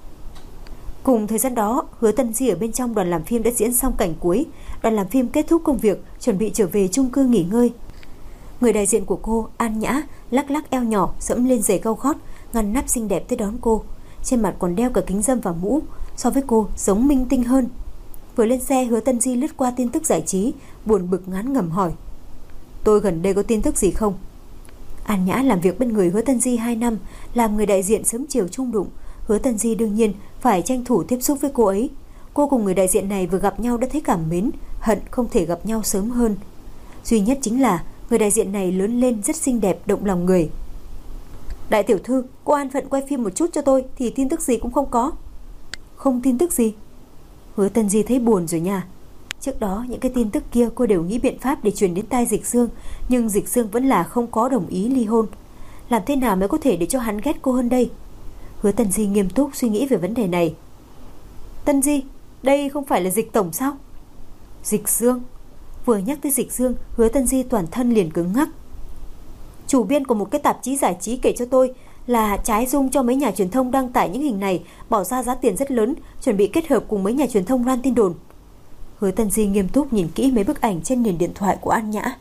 Cùng thời gian đó, Hứa Tân Di ở bên trong đoàn làm phim đã diễn xong cảnh cuối. Đoàn làm phim kết thúc công việc, chuẩn bị trở về chung cư nghỉ ngơi. Người đại diện của cô, An Nhã, lắc lắc eo nhỏ, dẫm lên giày cao gót, ngăn nắp xinh đẹp tới đón cô. Trên mặt còn đeo cả kính râm và mũ, so với cô giống minh tinh hơn. Vừa lên xe, Hứa Tân Di lướt qua tin tức giải trí, buồn bực ngán ngẩm hỏi: Tôi gần đây có tin tức gì không? An Nhã làm việc bên người Hứa Tân Di 2 năm, làm người đại diện sớm chiều chung đụng. Hứa Tân Di đương nhiên phải tranh thủ tiếp xúc với cô ấy. Cô cùng người đại diện này vừa gặp nhau đã thấy cảm mến, hận không thể gặp nhau sớm hơn. Duy nhất chính là người đại diện này lớn lên rất xinh đẹp, động lòng người. Đại tiểu thư, cô an phận quay phim một chút cho tôi thì tin tức gì cũng không có. Không tin tức gì? Hứa Tân Di thấy buồn rồi nha. Trước đó những cái tin tức kia cô đều nghĩ biện pháp để truyền đến tai Dịch Dương, nhưng Dịch Dương vẫn là không có đồng ý ly hôn. Làm thế nào mới có thể để cho hắn ghét cô hơn đây? Hứa Tân Di nghiêm túc suy nghĩ về vấn đề này. Tân Di, đây không phải là Dịch tổng sao? Dịch Dương? Vừa nhắc tới Dịch Dương, Hứa Tân Di toàn thân liền cứng ngắc. Chủ biên của một cái tạp chí giải trí kể cho tôi là Trái Dung cho mấy nhà truyền thông đăng tải những hình này, bỏ ra giá tiền rất lớn, chuẩn bị kết hợp cùng mấy nhà truyền thông loan tin đồn. Hứa Tân Di nghiêm túc nhìn kỹ mấy bức ảnh trên nền điện thoại của An Nhã.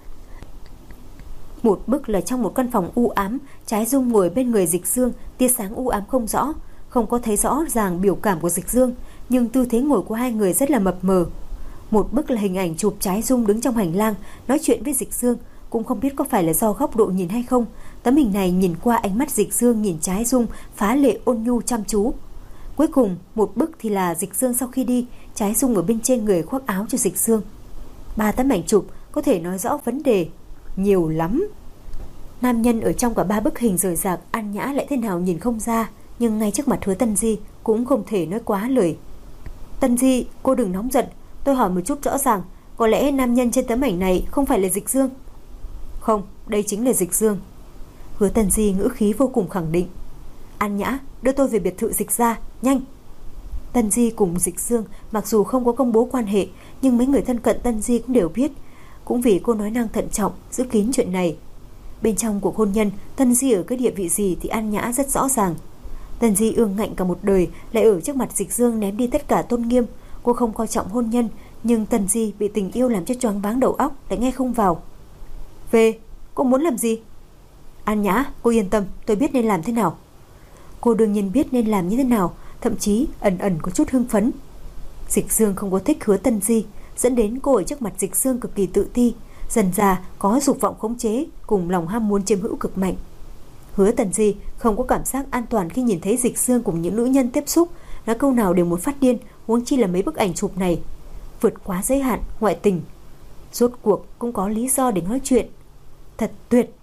Một bức là trong một căn phòng u ám, Trái Dung ngồi bên người Dịch Dương, tia sáng u ám không rõ, không có thấy rõ ràng biểu cảm của Dịch Dương, nhưng tư thế ngồi của hai người rất là mập mờ. Một bức là hình ảnh chụp Trái Dung đứng trong hành lang nói chuyện với Dịch Dương, cũng không biết có phải là do góc độ nhìn hay không. Tấm hình này nhìn qua ánh mắt Dịch Dương nhìn Trái Dung phá lệ ôn nhu chăm chú. Cuối cùng một bức thì là Dịch Dương sau khi đi, Trái Dung ở bên trên người khoác áo cho Dịch Dương. 3 tấm ảnh chụp có thể nói rõ vấn đề nhiều lắm. Nam nhân ở trong cả 3 bức hình rời rạc, An Nhã lại thế nào nhìn không ra, nhưng ngay trước mặt Hứa Tân Di cũng không thể nói quá lời. Tân Di, cô đừng nóng giận, tôi hỏi một chút rõ ràng, có lẽ nam nhân trên tấm ảnh này không phải là Dịch Dương? Không, đây chính là Dịch Dương. Hứa Tân Di ngữ khí vô cùng khẳng định. An Nhã, đưa tôi về biệt thự Dịch gia, nhanh. Tân Di cùng Dịch Dương mặc dù không có công bố quan hệ, nhưng mấy người thân cận Tân Di cũng đều biết. Cũng vì cô nói năng thận trọng, giữ kín chuyện này. Bên trong cuộc hôn nhân, Tân Di ở cái địa vị gì thì An Nhã rất rõ ràng. Tân Di ương ngạnh cả một đời, lại ở trước mặt Dịch Dương ném đi tất cả tôn nghiêm. Cô không coi trọng hôn nhân, nhưng Tân Di bị tình yêu làm cho choáng váng đầu óc, lại nghe không vào. Về, cô muốn làm gì? An Nhã, cô yên tâm, tôi biết nên làm thế nào. Cô đương nhiên biết nên làm như thế nào, thậm chí ẩn ẩn có chút hưng phấn. Dịch Dương không có thích Hứa Tân Di, dẫn đến cô ở trước mặt Dịch Dương cực kỳ tự ti, dần dà có dục vọng khống chế cùng lòng ham muốn chiếm hữu cực mạnh. Hứa Tân Di không có cảm giác an toàn khi nhìn thấy Dịch Dương cùng những nữ nhân tiếp xúc, nói câu nào đều muốn phát điên, huống chi là mấy bức ảnh chụp này. Vượt quá giới hạn, ngoại tình. Rốt cuộc cũng có lý do để nói chuyện. Thật tuyệt.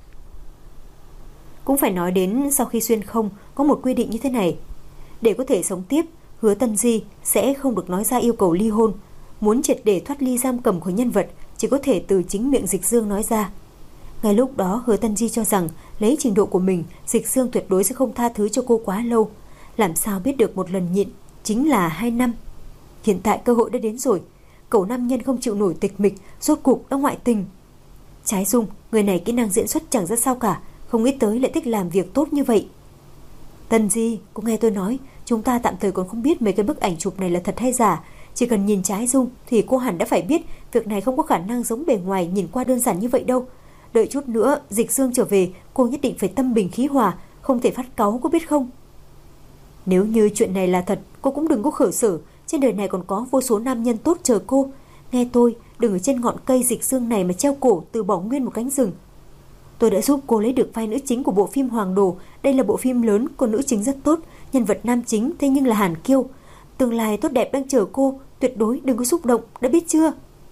Cũng phải nói đến sau khi xuyên không có một quy định như thế này. Để có thể sống tiếp, Hứa Tân Di sẽ không được nói ra yêu cầu ly hôn. Muốn triệt để thoát ly giam cầm của nhân vật, chỉ có thể từ chính miệng Dịch Dương nói ra. Ngay lúc đó Hứa Tân Di cho rằng lấy trình độ của mình, Dịch Dương tuyệt đối sẽ không tha thứ cho cô quá lâu. Làm sao biết được một lần nhịn chính là 2 năm. Hiện tại cơ hội đã đến rồi. Cậu nam nhân không chịu nổi tịch mịch, rốt cuộc đã ngoại tình. Trái Dung, người này kỹ năng diễn xuất chẳng ra sao cả, không nghĩ tới lại thích làm việc tốt như vậy. Tân Di, cô nghe tôi nói, chúng ta tạm thời còn không biết mấy cái bức ảnh chụp này là thật hay giả. Chỉ cần nhìn Trái Dung thì cô hẳn đã phải biết việc này không có khả năng giống bề ngoài nhìn qua đơn giản như vậy đâu. Đợi chút nữa Dịch Dương trở về, cô nhất định phải tâm bình khí hòa, không thể phát cáu, có biết không? Nếu như chuyện này là thật, cô cũng đừng có khởi sở. Trên đời này còn có vô số nam nhân tốt chờ cô. Nghe tôi, đừng ở trên ngọn cây Dịch Dương này mà treo cổ từ bỏ nguyên một cánh rừng. Tôi đã giúp cô lấy được vai nữ chính của bộ phim Hoàng Đồ. Đây là bộ phim lớn, cô nữ chính rất tốt, nhân vật nam chính thế nhưng là Hàn Kiêu. Tương lai tốt đẹp đang chờ cô, tuyệt đối đừng có xúc động, đã biết chưa?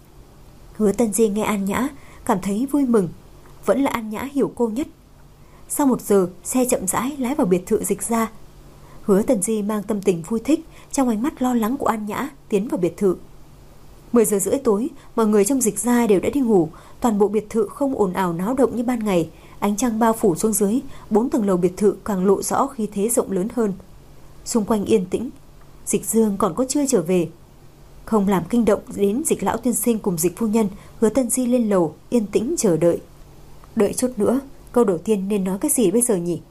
Hứa Tân Di nghe An Nhã cảm thấy vui mừng. Vẫn là An Nhã hiểu cô nhất. Sau 1 giờ, xe chậm rãi lái vào biệt thự Dịch gia. Hứa Tân Di mang tâm tình vui thích, trong ánh mắt lo lắng của An Nhã tiến vào biệt thự. 10 giờ rưỡi tối, mọi người trong Dịch gia đều đã đi ngủ. Toàn bộ biệt thự không ồn ào náo động như ban ngày. Ánh trăng bao phủ xuống dưới, 4 tầng lầu biệt thự càng lộ rõ khí thế rộng lớn hơn. Xung quanh yên tĩnh. Dịch Dương còn có chưa trở về. Không làm kinh động đến Dịch lão tiên sinh cùng Dịch phu nhân, Hứa Tân Di lên lầu yên tĩnh chờ đợi. Đợi chút nữa, câu đầu tiên nên nói cái gì bây giờ nhỉ?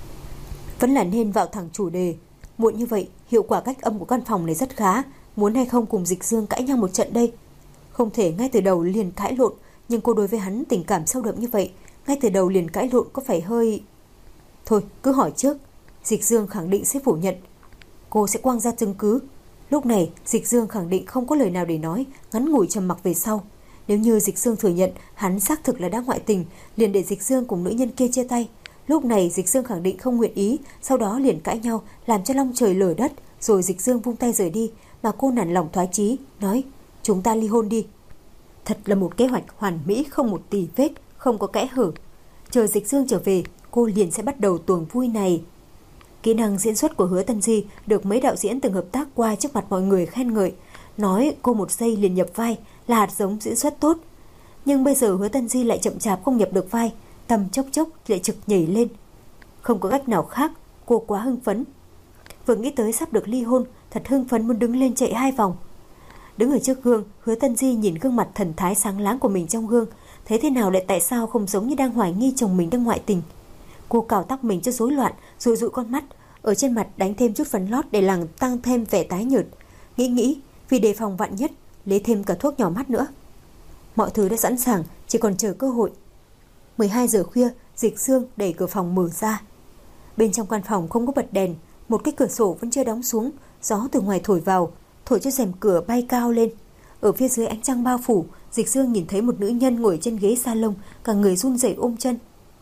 Vẫn là nên vào thẳng chủ đề. Muộn như vậy, hiệu quả cách âm của căn phòng này rất khá. Muốn hay không cùng Dịch Dương cãi nhau một trận đây? Không thể ngay từ đầu liền cãi lộn, nhưng cô đối với hắn tình cảm sâu đậm như vậy, ngay từ đầu liền cãi lộn có phải hơi... Thôi, cứ hỏi trước. Dịch Dương khẳng định sẽ phủ nhận. Cô sẽ quăng ra chứng cứ. Lúc này, Dịch Dương khẳng định không có lời nào để nói, ngắn ngủi trầm mặc về sau. Nếu như Dịch Dương thừa nhận hắn xác thực là đã ngoại tình, liền để Dịch Dương cùng nữ nhân kia chia tay. Lúc này Dịch Dương khẳng định không nguyện ý, sau đó liền cãi nhau, làm cho long trời lở đất, rồi Dịch Dương vung tay rời đi, mà cô nản lòng thoái chí, nói: "Chúng ta ly hôn đi." Thật là một kế hoạch hoàn mỹ, không một tì vết, không có kẽ hở. Chờ Dịch Dương trở về, cô liền sẽ bắt đầu tuồng vui này. Kỹ năng diễn xuất của Hứa Tân Di được mấy đạo diễn từng hợp tác qua trước mặt mọi người khen ngợi, nói cô 1 giây liền nhập vai, là hạt giống diễn xuất tốt. Nhưng bây giờ Hứa Tân Di lại chậm chạp không nhập được vai, tâm chốc chốc lại trực nhảy lên. Không có cách nào khác, cô quá hưng phấn. Vừa nghĩ tới sắp được ly hôn, thật hưng phấn muốn đứng lên chạy 2 vòng. Đứng ở trước gương, Hứa Tân Di nhìn gương mặt thần thái sáng láng của mình trong gương, thấy thế nào lại tại sao không giống như đang hoài nghi chồng mình đang ngoại tình. Cô cào tóc mình cho rối loạn, rồi dụi con mắt, ở trên mặt đánh thêm chút phấn lót để làm tăng thêm vẻ tái nhợt. Nghĩ, vì đề phòng vạn nhất, lấy thêm cả thuốc nhỏ mắt nữa. Mọi thứ đã sẵn sàng, chỉ còn chờ cơ hội. 12 giờ khuya, Dịch Dương đẩy cửa phòng mở ra. Bên trong căn phòng không có bật đèn, một cái cửa sổ vẫn chưa đóng xuống, gió từ ngoài thổi vào, thổi cho rèm cửa bay cao lên. Ở phía dưới ánh trăng bao phủ, Dịch Dương nhìn thấy một nữ nhân ngồi trên ghế salon, cả người run rẩy ôm chân.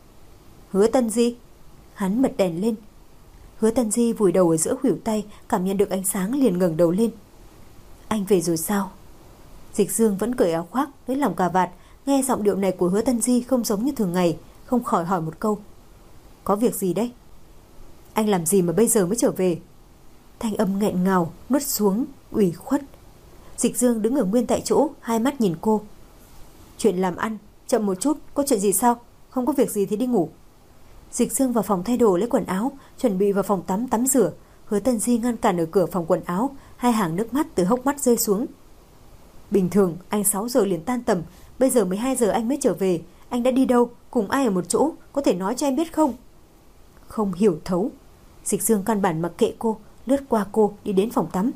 Hứa Tân Di. Hắn bật đèn lên. Hứa Tân Di vùi đầu ở giữa khuỷu tay, cảm nhận được ánh sáng liền ngẩng đầu lên. Anh về rồi sao? Dịch Dương vẫn cởi áo khoác, lấy lòng cà vạt, nghe giọng điệu này của Hứa Tân Di không giống như thường ngày, không khỏi hỏi một câu. Có việc gì đấy? Anh làm gì mà bây giờ mới trở về? Thanh âm nghẹn ngào, nuốt xuống, ủy khuất. Dịch Dương đứng ở nguyên tại chỗ, hai mắt nhìn cô. Chuyện làm ăn, chậm một chút, có chuyện gì sao? Không có việc gì thì đi ngủ. Dịch Dương vào phòng thay đồ lấy quần áo, chuẩn bị vào phòng tắm tắm rửa. Hứa Tân Di ngăn cản ở cửa phòng quần áo, 2 hàng nước mắt từ hốc mắt rơi xuống. Bình thường anh 6 giờ liền tan tầm, bây giờ 12 giờ anh mới trở về. Anh đã đi đâu, cùng ai ở một chỗ, có thể nói cho em biết không? Không hiểu thấu. Dịch Dương căn bản mặc kệ cô, lướt qua cô đi đến phòng tắm.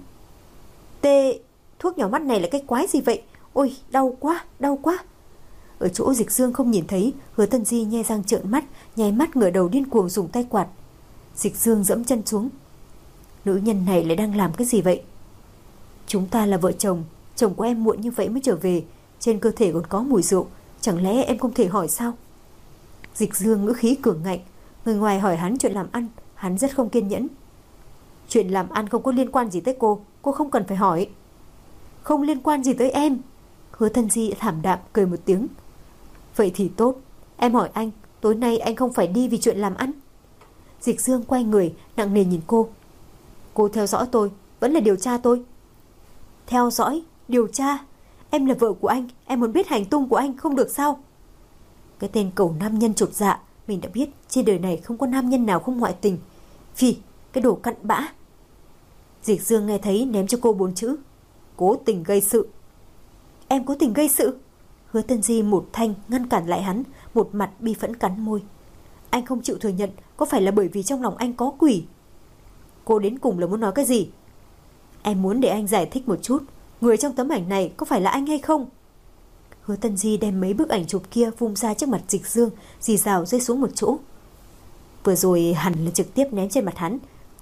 Thuốc nhỏ mắt này là cái quái gì vậy? Ôi, đau quá, đau quá. Ở chỗ Dịch Dương không nhìn thấy, Hứa Tân Di nhe răng trợn mắt, nháy mắt ngửa đầu điên cuồng dùng tay quạt. Dịch Dương dẫm chân xuống. Nữ nhân này lại đang làm cái gì vậy? Chúng ta là vợ chồng, chồng của em muộn như vậy mới trở về, trên cơ thể còn có mùi rượu, chẳng lẽ em không thể hỏi sao? Dịch Dương ngữ khí cường ngạnh, người ngoài hỏi hắn chuyện làm ăn, hắn rất không kiên nhẫn. Chuyện làm ăn không có liên quan gì tới cô không cần phải hỏi. Không liên quan gì tới em. Hứa Tân Di thảm đạm cười một tiếng. Vậy thì tốt, em hỏi anh, tối nay anh không phải đi vì chuyện làm ăn? Dịch Dương quay người, nặng nề nhìn cô. Cô theo dõi tôi, vẫn là điều tra tôi. Theo dõi, điều tra? Em là vợ của anh, em muốn biết hành tung của anh không được sao? Cái tên cẩu nam nhân chột dạ, mình đã biết trên đời này không có nam nhân nào không ngoại tình. Phi, cái đồ cặn bã. Dịch Dương nghe thấy ném cho cô 4 chữ. Cố tình gây sự. Em cố tình gây sự? Hứa Tân Di một thanh ngăn cản lại hắn, một mặt bi phẫn cắn môi. Anh không chịu thừa nhận, có phải là bởi vì trong lòng anh có quỷ? Cô đến cùng là muốn nói cái gì? Em muốn để anh giải thích một chút, người trong tấm ảnh này có phải là anh hay không? Hứa Tân Di đem mấy bức ảnh chụp kia vung ra trước mặt Dịch Dương, rì rào rơi xuống một chỗ. Vừa rồi hẳn là trực tiếp ném trên mặt hắn.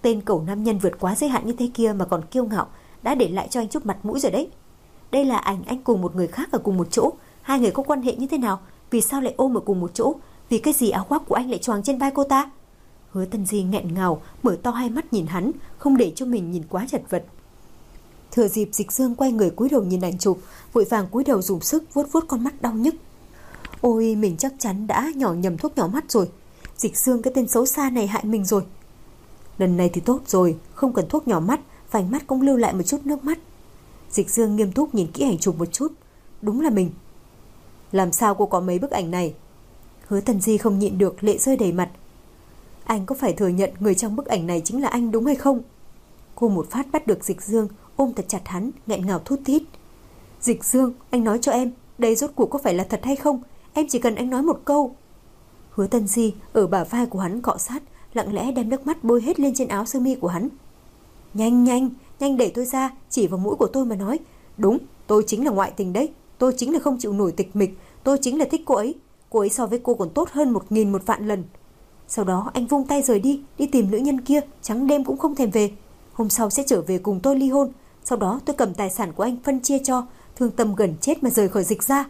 tên cẩu nam nhân vượt quá giới hạn như thế kia mà còn kiêu ngạo, đã để lại cho anh chút mặt mũi rồi đấy. Đây là ảnh anh cùng một người khác ở cùng một chỗ. Hai người có quan hệ như thế nào? Vì sao lại ôm ở cùng một chỗ? Vì cái gì áo khoác của anh lại choàng trên vai cô ta? Hứa Tân Di nghẹn ngào, mở to hai mắt nhìn hắn, không để cho mình nhìn quá chật vật. Thừa dịp Dịch Dương quay người cúi đầu nhìn ảnh chụp, vội vàng cúi đầu dùng sức vuốt vuốt con mắt đau nhức. Ôi, mình chắc chắn đã nhỏ nhầm thuốc nhỏ mắt rồi. Dịch Dương, cái tên xấu xa này hại mình rồi. Lần này thì tốt rồi, không cần thuốc nhỏ mắt, vành mắt cũng lưu lại một chút nước mắt. Dịch Dương nghiêm túc nhìn kỹ ảnh chụp một chút. Đúng là mình. Làm sao cô có mấy bức ảnh này? Hứa Tân Di không nhịn được, lệ rơi đầy mặt. Anh có phải thừa nhận người trong bức ảnh này chính là anh đúng hay không? Cô một phát bắt được Dịch Dương, ôm thật chặt hắn, nghẹn ngào thút thít. Dịch Dương, anh nói cho em, đây rốt cuộc có phải là thật hay không? Em chỉ cần anh nói một câu. Hứa Tân Di ở bả vai của hắn cọ sát, lặng lẽ đem nước mắt bôi hết lên trên áo sơ mi của hắn. Nhanh nhanh, nhanh đẩy tôi ra, chỉ vào mũi của tôi mà nói. Đúng, tôi chính là ngoại tình đấy. Tôi chính là không chịu nổi tịch mịch. Tôi chính là thích cô ấy. Cô ấy so với cô còn tốt hơn 1000 một vạn lần. Sau đó anh vung tay rời đi, đi tìm nữ nhân kia, trắng đêm cũng không thèm về. Hôm sau sẽ trở về cùng tôi ly hôn. Sau đó tôi cầm tài sản của anh phân chia cho, thương tâm gần chết mà rời khỏi Dịch ra.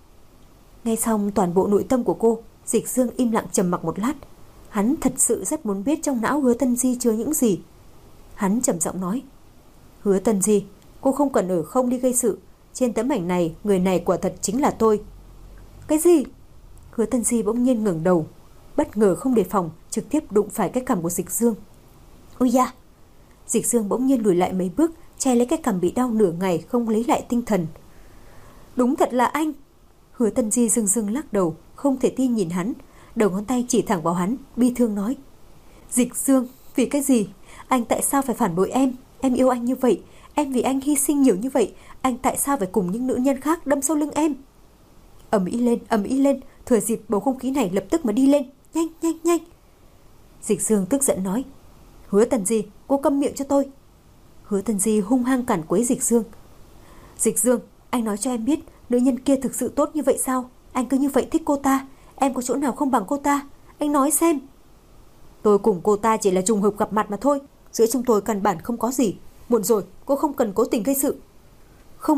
Nghe xong toàn bộ nội tâm của cô, Dịch Dương im lặng trầm mặc một lát. Hắn thật sự rất muốn biết trong não Hứa Tân Di chứa những gì. Hắn trầm giọng nói: Hứa Tân Di, cô không cần ở không đi gây sự. Trên tấm ảnh này, người này quả thật chính là tôi. Cái gì? Hứa Tân Di bỗng nhiên ngẩng đầu, bất ngờ không đề phòng, trực tiếp đụng phải cái cằm của Dịch Dương. Ôi da! Dịch Dương bỗng nhiên lùi lại mấy bước, che lấy cái cằm bị đau nửa ngày, không lấy lại tinh thần. Đúng thật là anh! Hứa Tân Di rưng rưng lắc đầu, không thể tin nhìn hắn, đầu ngón tay chỉ thẳng vào hắn, bi thương nói: Dịch Dương, vì cái gì? Anh tại sao phải phản bội em? Em yêu anh như vậy, em vì anh hy sinh nhiều như vậy, anh tại sao phải cùng những nữ nhân khác đâm sau lưng em? Ầm ĩ lên, thừa dịp bầu không khí này lập tức mà đi lên, nhanh nhanh nhanh! Dịch Dương tức giận nói: Hứa Tân Di, cô câm miệng cho tôi! Hứa Tân Di hung hăng cản quấy Dịch Dương. Dịch Dương, anh nói cho em biết, nữ nhân kia thực sự tốt như vậy sao? Anh cứ như vậy thích cô ta, em có chỗ nào không bằng cô ta? Anh nói xem. Tôi cùng cô ta chỉ là trùng hợp gặp mặt mà thôi, giữa chúng tôi căn bản không có gì. Muộn rồi, cô không cần cố tình gây sự. Không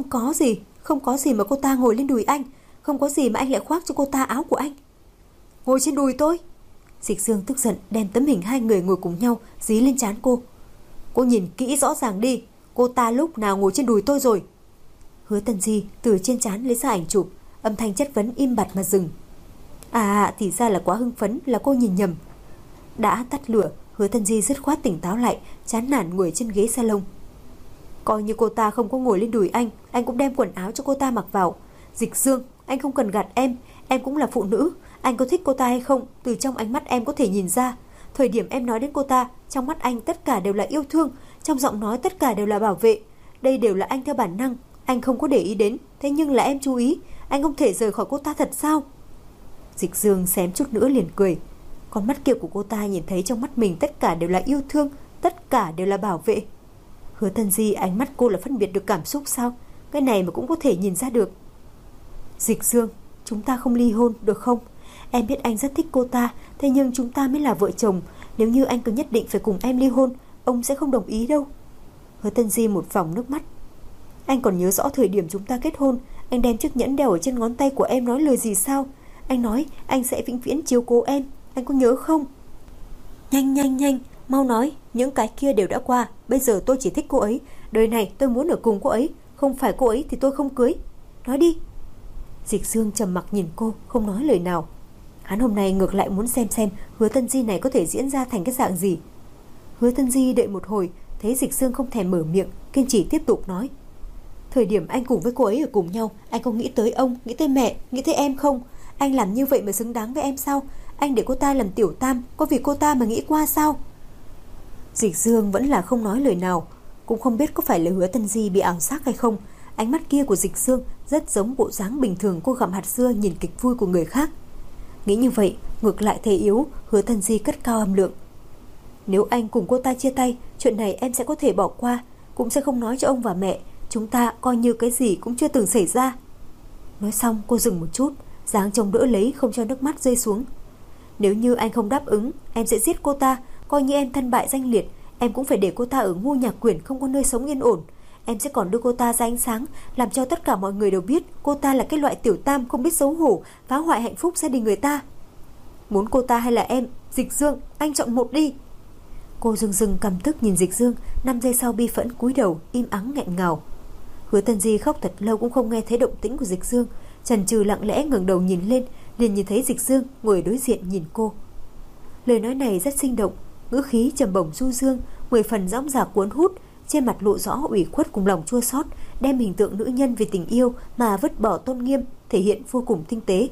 có gì mà cô ta ngồi lên đùi anh, không có gì mà anh lại khoác cho cô ta áo của anh. Ngồi trên đùi tôi? Dịch Dương tức giận đem tấm hình hai người ngồi cùng nhau dí lên trán cô. Cô nhìn kỹ rõ ràng đi, cô ta lúc nào ngồi trên đùi tôi rồi? Hứa Tân Di từ trên trán lấy ra ảnh chụp, âm thanh chất vấn im bặt mà dừng. Thì ra là quá hưng phấn, là cô nhìn nhầm. Đã tắt lửa, Hứa Tân Di dứt khoát tỉnh táo lại, chán nản ngồi trên ghế salon. Coi như cô ta không có ngồi lên đùi anh cũng đem quần áo cho cô ta mặc vào. Dịch Dương, anh không cần gạt em cũng là phụ nữ. Anh có thích cô ta hay không, từ trong ánh mắt em có thể nhìn ra. Thời điểm em nói đến cô ta, trong mắt anh tất cả đều là yêu thương, trong giọng nói tất cả đều là bảo vệ. Đây đều là anh theo bản năng, anh không có để ý đến, thế nhưng là em chú ý. Anh không thể rời khỏi cô ta thật sao? Dịch Dương xém chút nữa liền cười. Con mắt kia của cô ta nhìn thấy trong mắt mình tất cả đều là yêu thương, tất cả đều là bảo vệ. Hứa Tân Di, ánh mắt cô là phân biệt được cảm xúc sao? Cái này mà cũng có thể nhìn ra được. Dịch Dương, chúng ta không ly hôn được không? Em biết anh rất thích cô ta, thế nhưng chúng ta mới là vợ chồng. Nếu như anh cứ nhất định phải cùng em ly hôn, ông sẽ không đồng ý đâu. Hứa Tân Di một vòng nước mắt. Anh còn nhớ rõ thời điểm chúng ta kết hôn, anh đem chiếc nhẫn đeo ở trên ngón tay của em nói lời gì sao? Anh nói anh sẽ vĩnh viễn chiếu cố em, anh có nhớ không? Nhanh, mau nói, những cái kia đều đã qua, bây giờ tôi chỉ thích cô ấy, đời này tôi muốn ở cùng cô ấy, không phải cô ấy thì tôi không cưới. Nói đi. Dịch Dương trầm mặc nhìn cô, không nói lời nào. Hắn hôm nay ngược lại muốn xem Hứa Tân Di này có thể diễn ra thành cái dạng gì. Hứa Tân Di đợi một hồi, thấy Dịch Dương không thèm mở miệng, kiên trì tiếp tục nói. Thời điểm anh cùng với cô ấy ở cùng nhau, anh có nghĩ tới ông, nghĩ tới mẹ, nghĩ tới em không? Anh làm như vậy mà xứng đáng với em sao? Anh để cô ta làm tiểu tam, có vì cô ta mà nghĩ qua sao? Dịch Dương vẫn là không nói lời nào, cũng không biết có phải là Hứa Tân Di bị ảo giác hay không. Ánh mắt kia của Dịch Dương rất giống bộ dáng bình thường cô gặm hạt dưa nhìn kịch vui của người khác. Nghĩ như vậy, ngược lại thế yếu, Hứa Tân Di cất cao âm lượng. Nếu anh cùng cô ta chia tay, chuyện này em sẽ có thể bỏ qua, cũng sẽ không nói cho ông và mẹ. Chúng ta coi như cái gì cũng chưa từng xảy ra. Nói xong cô dừng một chút, dáng trông đỡ lấy không cho nước mắt rơi xuống. Nếu như anh không đáp ứng, em sẽ giết cô ta, coi như em thân bại danh liệt. Em cũng phải để cô ta ở ngu nhạc quyển, không có nơi sống yên ổn. Em sẽ còn đưa cô ta ra ánh sáng, làm cho tất cả mọi người đều biết cô ta là cái loại tiểu tam không biết xấu hổ, phá hoại hạnh phúc gia đình người ta. Muốn cô ta hay là em? Dịch Dương, anh chọn một đi. Cô dưng dưng căm tức nhìn Dịch Dương. 5 giây sau bi phẫn cúi đầu, im ắng nghẹn ngào. Hứa Tân Di khóc thật lâu cũng không nghe thấy động tĩnh của Dịch Dương, chần chừ lặng lẽ ngẩng đầu nhìn lên, liền nhìn thấy Dịch Dương ngồi đối diện nhìn cô. Lời nói này rất sinh động, ngữ khí trầm bổng du dương, 10 phần dõng dạc cuốn hút, trên mặt lộ rõ ủy khuất cùng lòng chua xót, đem hình tượng nữ nhân vì tình yêu mà vứt bỏ tôn nghiêm thể hiện vô cùng tinh tế.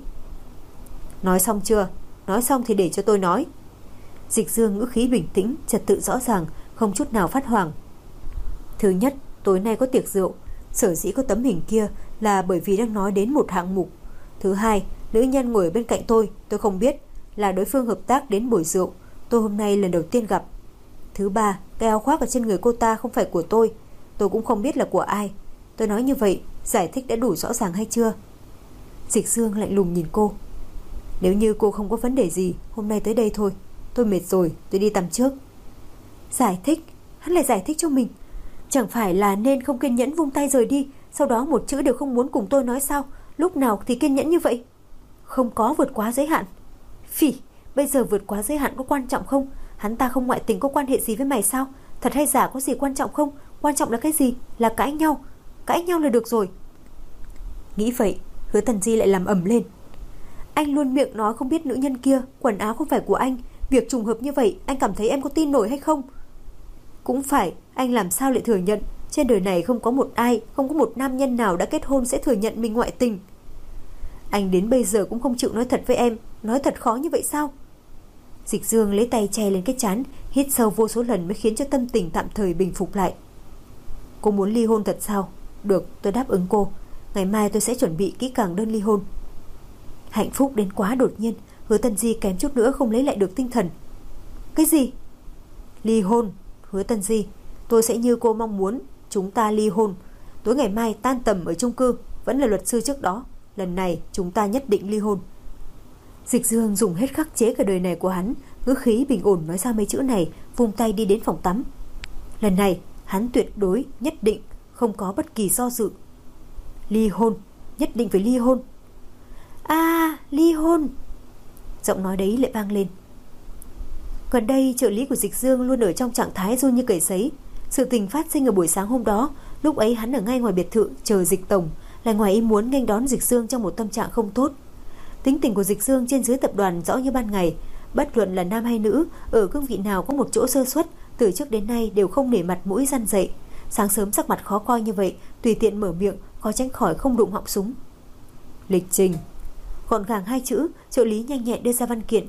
Nói xong chưa? Nói xong thì để cho tôi nói. Dịch Dương ngữ khí bình tĩnh, trật tự rõ ràng, không chút nào phát hoảng. Thứ nhất, tối nay có tiệc rượu, sở dĩ có tấm hình kia là bởi vì đang nói đến một hạng mục. Thứ hai, nữ nhân ngồi ở bên cạnh tôi không biết, là đối phương hợp tác đến buổi rượu, tôi hôm nay lần đầu tiên gặp. Thứ ba, cái áo khoác ở trên người cô ta không phải của tôi cũng không biết là của ai. Tôi nói như vậy, giải thích đã đủ rõ ràng hay chưa? Dịch Dương lạnh lùng nhìn cô. Nếu như cô không có vấn đề gì, hôm nay tới đây thôi. Tôi mệt rồi, tôi đi tắm trước. Giải thích? Hắn lại giải thích cho mình. Chẳng phải là nên không kiên nhẫn vung tay rời đi, sau đó một chữ đều không muốn cùng tôi nói sao? Lúc nào thì kiên nhẫn như vậy? Không có vượt quá giới hạn. Phỉ, bây giờ vượt quá giới hạn có quan trọng không? Hắn ta không ngoại tình có quan hệ gì với mày sao? Thật hay giả có gì quan trọng không? Quan trọng là cái gì? Là cãi nhau. Cãi nhau là được rồi. Nghĩ vậy, Hứa Tần Di lại làm ầm lên. Anh luôn miệng nói không biết nữ nhân kia quần áo không phải của anh. Việc trùng hợp như vậy, anh cảm thấy em có tin nổi hay không? Cũng phải, anh làm sao lại thừa nhận? Trên đời này không có một ai, không có một nam nhân nào đã kết hôn sẽ thừa nhận mình ngoại tình. Anh đến bây giờ cũng không chịu nói thật với em. Nói thật khó như vậy sao? Dịch Dương lấy tay che lên cái trán, hít sâu vô số lần mới khiến cho tâm tình tạm thời bình phục lại. Cô muốn ly hôn thật sao? Được, tôi đáp ứng cô. Ngày mai tôi sẽ chuẩn bị kỹ càng đơn ly hôn. Hạnh phúc đến quá đột nhiên, Hứa Tân Di kém chút nữa không lấy lại được tinh thần. Cái gì? Ly hôn. Hứa Tân Di, tôi sẽ như cô mong muốn, chúng ta ly hôn. Tối ngày mai tan tầm ở chung cư, vẫn là luật sư trước đó. Lần này chúng ta nhất định ly hôn. Dịch Dương dùng hết khắc chế cả đời này của hắn, ngữ khí bình ổn nói ra mấy chữ này, vung tay đi đến phòng tắm. Lần này hắn tuyệt đối, nhất định, không có bất kỳ do dự. Ly hôn, nhất định phải ly hôn. Ly hôn. Giọng nói đấy lại vang lên. Gần đây trợ lý của Dịch Dương luôn ở trong trạng thái run như cầy sấy. Sự tình phát sinh ở buổi sáng hôm đó, lúc ấy hắn ở ngay ngoài biệt thự chờ Dịch tổng, lại ngoài ý muốn nghênh đón Dịch Dương trong một tâm trạng không tốt. Tính tình của Dịch Dương trên dưới tập đoàn rõ như ban ngày, bất luận là nam hay nữ, ở cương vị nào có một chỗ sơ suất, từ trước đến nay đều không nể mặt mũi răn dậy. Sáng sớm sắc mặt khó coi như vậy, tùy tiện mở miệng, khó tránh khỏi không đụng họng súng. Lịch trình. Gọn gàng 2 chữ, trợ lý nhanh nhẹn đưa ra văn kiện.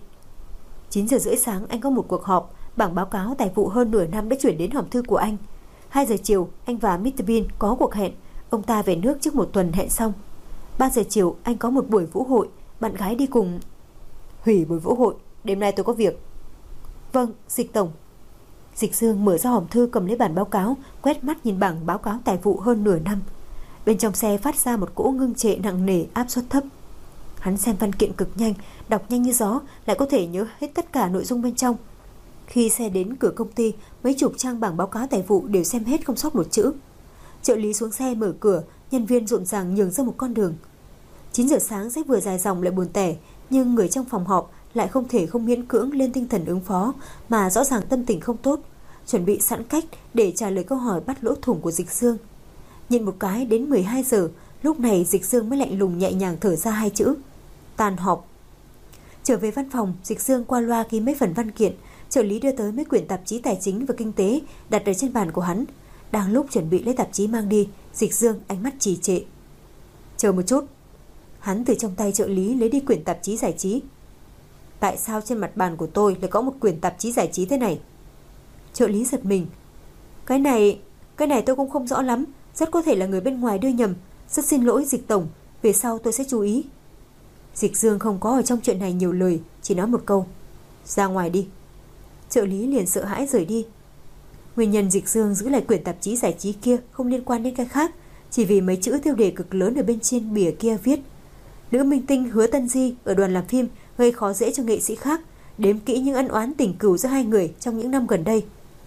9 giờ rưỡi sáng anh có một cuộc họp, bảng báo cáo tài vụ hơn nửa năm đã chuyển đến hòm thư của anh. 2 giờ chiều anh và Mr Bean có cuộc hẹn, ông ta về nước trước một tuần hẹn xong. 3 giờ chiều anh có một buổi vũ hội, bạn gái đi cùng. Hủy buổi vũ hội, đêm nay tôi có việc. Vâng, Dịch tổng. Dịch Dương mở ra hòm thư, cầm lấy bản báo cáo, quét mắt nhìn bảng báo cáo tài vụ hơn nửa năm. Bên trong xe phát ra một cỗ ngưng trệ nặng nề, áp suất thấp. Hắn xem văn kiện cực nhanh, đọc nhanh như gió, lại có thể nhớ hết tất cả nội dung bên trong. Khi xe đến cửa công ty, mấy chục trang bảng báo cáo tài vụ đều xem hết không sót một chữ. Trợ lý xuống xe mở cửa, nhân viên rộn ràng nhường ra một con đường. 9 giờ sáng sẽ vừa dài dòng lại buồn tẻ, nhưng người trong phòng họp lại không thể không miễn cưỡng lên tinh thần ứng phó, mà rõ ràng tâm tình không tốt, chuẩn bị sẵn cách để trả lời câu hỏi bắt lỗ thủng của Dịch Dương. Nhìn một cái đến 12 giờ, lúc này Dịch Dương mới lạnh lùng nhẹ nhàng thở ra 2 chữ: tan họp. Trở về văn phòng, Dịch Dương qua loa ký mấy phần văn kiện, trợ lý đưa tới mấy quyển tạp chí tài chính và kinh tế đặt ở trên bàn của hắn. Đang lúc chuẩn bị lấy tạp chí mang đi, Dịch Dương ánh mắt trì trệ. Chờ một chút. Hắn từ trong tay trợ lý lấy đi quyển tạp chí giải trí. Tại sao trên mặt bàn của tôi lại có một quyển tạp chí giải trí thế này? Trợ lý giật mình. Cái này tôi cũng không rõ lắm, rất có thể là người bên ngoài đưa nhầm. Rất xin lỗi Dịch tổng, về sau tôi sẽ chú ý. Dịch Dương không có ở trong chuyện này nhiều lời, chỉ nói một câu: ra ngoài đi. Trợ lý liền sợ hãi rời đi. Nguyên nhân Dịch Dương giữ lại quyển tạp chí giải trí kia không liên quan đến cái khác, chỉ vì mấy chữ tiêu đề cực lớn ở bên trên bìa kia viết: nữ minh tinh Hứa Tân Di ở đoàn làm phim gây khó dễ cho nghệ sĩ khác, đếm kỹ những ân oán tình cừu giữa hai người trong những năm gần đây.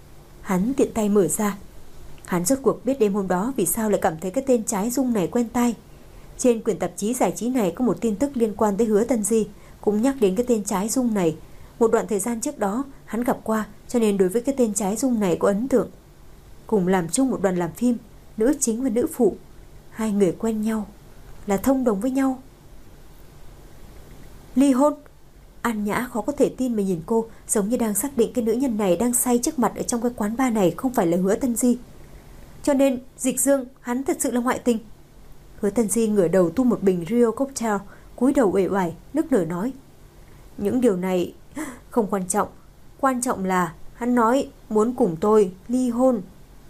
Hắn tiện tay mở ra. Hắn rốt cuộc biết đêm hôm đó vì sao lại cảm thấy cái tên Trái Dung này quen tai. Trên quyển tạp chí giải trí này có một tin tức liên quan tới Hứa Tân Di, cũng nhắc đến cái tên Trái Dung này. Một đoạn thời gian trước đó hắn gặp qua, cho nên đối với cái tên Trái Dung này có ấn tượng. Cùng làm chung một đoàn làm phim, nữ chính và nữ phụ, hai người quen nhau, là thông đồng với nhau. Ly hôn? An Nhã khó có thể tin mà nhìn cô, giống như đang xác định cái nữ nhân này đang say trước mặt ở trong cái quán bar này không phải là Hứa Tân Di. Cho nên Dịch Dương hắn thật sự là ngoại tình. Hứa Tân Di ngửa đầu tu một bình Rio cocktail, cúi đầu uể oải nức nở nói: những điều này không quan trọng, quan trọng là hắn nói muốn cùng tôi ly hôn.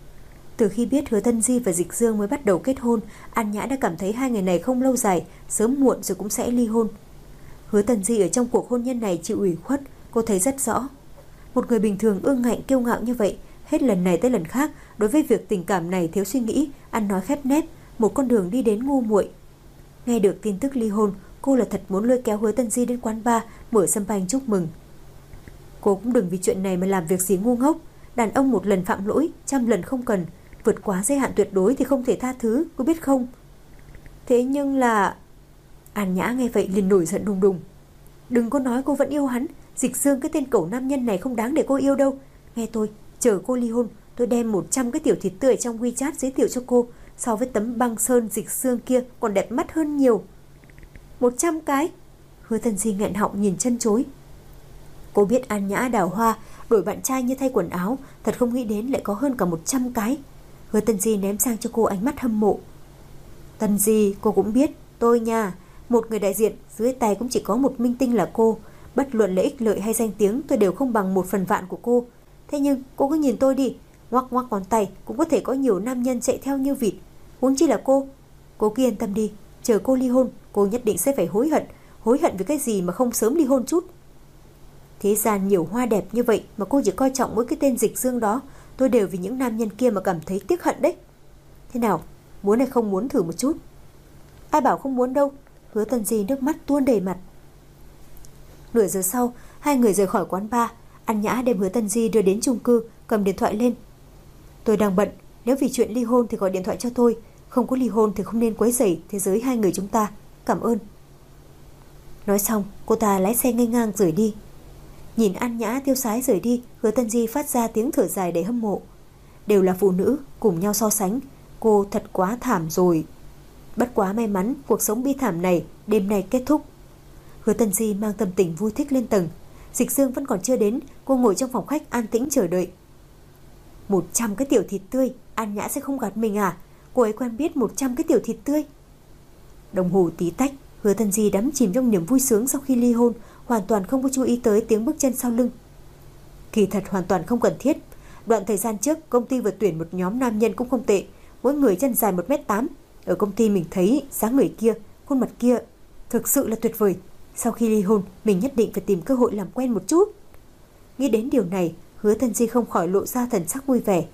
Từ khi biết Hứa Tân Di và Dịch Dương mới bắt đầu kết hôn, An Nhã đã cảm thấy hai người này không lâu dài, sớm muộn rồi cũng sẽ ly hôn. Hứa Tân Di ở trong cuộc hôn nhân này chịu ủy khuất, cô thấy rất rõ. Một người bình thường ương ngạnh kiêu ngạo như vậy, hết lần này tới lần khác đối với việc tình cảm này thiếu suy nghĩ, ăn nói khép nép, một con đường đi đến ngu muội. Nghe được tin tức ly hôn, cô là thật muốn lôi kéo Hứa Tân Di đến quán bar mở champagne chúc mừng. Cô cũng đừng vì chuyện này mà làm việc gì ngu ngốc. Đàn ông một lần phạm lỗi, 100 lần không cần. Vượt quá giới hạn tuyệt đối thì không thể tha thứ, cô biết không? Thế nhưng là... An Nhã nghe vậy liền nổi giận đùng đùng. Đừng có nói cô vẫn yêu hắn. Dịch Dương cái tên cẩu nam nhân này không đáng để cô yêu đâu. Nghe tôi, chờ cô ly hôn, tôi đem 100 cái tiểu thịt tươi trong WeChat giới thiệu cho cô. So với tấm băng sơn Dịch Dương kia còn đẹp mắt hơn nhiều. 100 cái? Hứa Tân Di nghẹn họng nhìn chân chối. Cô biết An Nhã đào hoa, đổi bạn trai như thay quần áo, thật không nghĩ đến lại có hơn cả 100 cái. Hứa Tân Di ném sang cho cô ánh mắt hâm mộ. Tân Di, cô cũng biết, tôi nha, một người đại diện, dưới tay cũng chỉ có một minh tinh là cô. Bất luận là ích lợi hay danh tiếng, tôi đều không bằng 1/1000 của cô. Thế nhưng cô cứ nhìn tôi đi, ngoắc ngoắc ngón tay cũng có thể có nhiều nam nhân chạy theo như vịt. Huống chi là cô. Cô cứ yên tâm đi, chờ cô ly hôn, cô nhất định sẽ phải hối hận. Hối hận vì cái gì mà không sớm ly hôn chút. Thế gian nhiều hoa đẹp như vậy mà cô chỉ coi trọng mỗi cái tên Dịch Dương đó. Tôi đều vì những nam nhân kia mà cảm thấy tiếc hận đấy. Thế nào, muốn hay không muốn thử một chút? Ai bảo không muốn đâu. Hứa Tân Di nước mắt tuôn đầy mặt. Nửa giờ sau, hai người rời khỏi quán bar. An Nhã đem Hứa Tân Di đưa đến chung cư, cầm điện thoại lên. Tôi đang bận, nếu vì chuyện ly hôn thì gọi điện thoại cho tôi. Không có ly hôn thì không nên quấy rầy thế giới hai người chúng ta. Cảm ơn. Nói xong, cô ta lái xe nghênh ngang rời đi. Nhìn An Nhã tiêu sái rời đi, Hứa Tân Di phát ra tiếng thở dài đầy hâm mộ. Đều là phụ nữ, cùng nhau so sánh. Cô thật quá thảm rồi. Bất quá may mắn, cuộc sống bi thảm này đêm nay kết thúc. Hứa Tân Di mang tâm tình vui thích lên tầng. Dịch Dương vẫn còn chưa đến, cô ngồi trong phòng khách an tĩnh chờ đợi. 100 cái tiểu thịt tươi, An Nhã sẽ không gạt mình à? Cô ấy quen biết 100 cái tiểu thịt tươi. Đồng hồ tí tách, Hứa Tân Di đắm chìm trong niềm vui sướng sau khi ly hôn, hoàn toàn không có chú ý tới tiếng bước chân sau lưng. Kỳ thật hoàn toàn không cần thiết. Đoạn thời gian trước, công ty vừa tuyển một nhóm nam nhân cũng không tệ, mỗi người chân dài 1m8. Ở công ty mình thấy dáng người kia, khuôn mặt kia thực sự là tuyệt vời. Sau khi ly hôn, mình nhất định phải tìm cơ hội làm quen một chút. Nghĩ đến điều này, Hứa Tân Di không khỏi lộ ra thần sắc vui vẻ.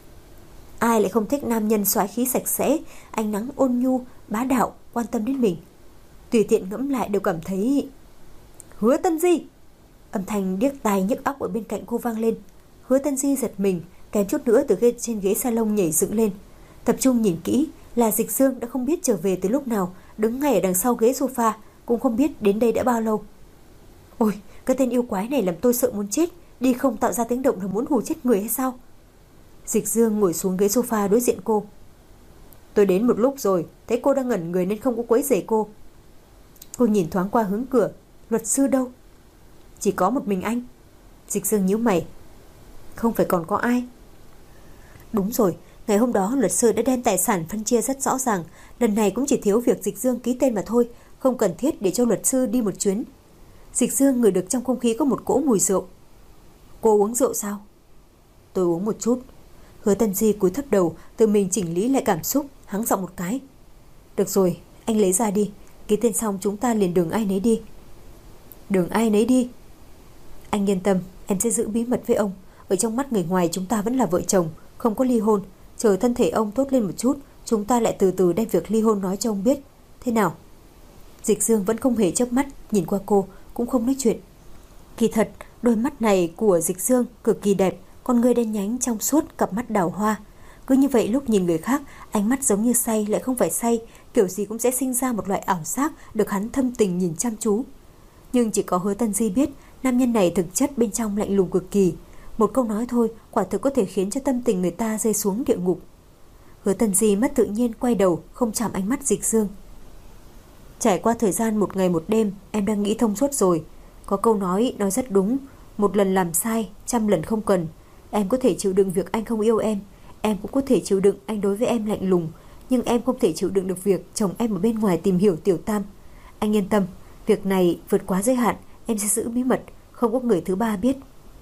Ai lại không thích nam nhân soái khí sạch sẽ, ánh nắng ôn nhu, bá đạo, quan tâm đến mình. Tùy tiện ngẫm lại đều cảm thấy... Hứa Tân Di! Âm thanh điếc tai nhức óc ở bên cạnh cô vang lên. Hứa Tân Di giật mình, kém chút nữa từ trên ghế salon nhảy dựng lên. Tập trung nhìn kỹ, là Dịch Dương đã không biết trở về từ lúc nào, đứng ngay ở đằng sau ghế sofa, cũng không biết đến đây đã bao lâu. Ôi, cái tên yêu quái này làm tôi sợ muốn chết, đi không tạo ra tiếng động là muốn hù chết người hay sao? Dịch Dương ngồi xuống ghế sofa đối diện cô. Tôi đến một lúc rồi, thấy cô đang ngẩn người nên không có quấy rầy cô. Cô nhìn thoáng qua hướng cửa. Luật sư đâu? Chỉ có một mình anh. Dịch Dương nhíu mày. Không phải còn có ai? Đúng rồi, ngày hôm đó luật sư đã đem tài sản phân chia rất rõ ràng. Lần này cũng chỉ thiếu việc Dịch Dương ký tên mà thôi, không cần thiết để cho luật sư đi một chuyến. Dịch Dương ngửi được trong không khí có một cỗ mùi rượu. Cô uống rượu sao? Tôi uống một chút. Hứa Tân Di cúi thấp đầu, tự mình chỉnh lý lại cảm xúc, hắng giọng một cái. Được rồi, anh lấy ra đi. Ký tên xong chúng ta liền đường ai nấy đi. Đường ai nấy đi? Anh yên tâm, em sẽ giữ bí mật với ông. Ở trong mắt người ngoài chúng ta vẫn là vợ chồng, không có ly hôn. Chờ thân thể ông tốt lên một chút, chúng ta lại từ từ đem việc ly hôn nói cho ông biết. Thế nào? Dịch Dương vẫn không hề chớp mắt, nhìn qua cô, cũng không nói chuyện. Kỳ thật, đôi mắt này của Dịch Dương cực kỳ đẹp, con ngươi đen nhánh trong suốt, cặp mắt đào hoa. Cứ như vậy lúc nhìn người khác, ánh mắt giống như say lại không phải say, kiểu gì cũng sẽ sinh ra một loại ảo giác được hắn thâm tình nhìn chăm chú. Nhưng chỉ có Hứa Tân Di biết, nam nhân này thực chất bên trong lạnh lùng cực kỳ. Một câu nói thôi, quả thực có thể khiến cho tâm tình người ta rơi xuống địa ngục. Hứa Tân Di mất tự nhiên quay đầu, không chạm ánh mắt Dịch Dương. Trải qua thời gian một ngày một đêm, em đang nghĩ thông suốt rồi. Có câu nói rất đúng, một lần làm sai, 100 lần không cần. Em có thể chịu đựng việc anh không yêu em cũng có thể chịu đựng anh đối với em lạnh lùng, nhưng em không thể chịu đựng được việc chồng em ở bên ngoài tìm hiểu Tiểu Tam. Anh yên tâm, việc này vượt quá giới hạn, em sẽ giữ bí mật, không có người thứ ba biết.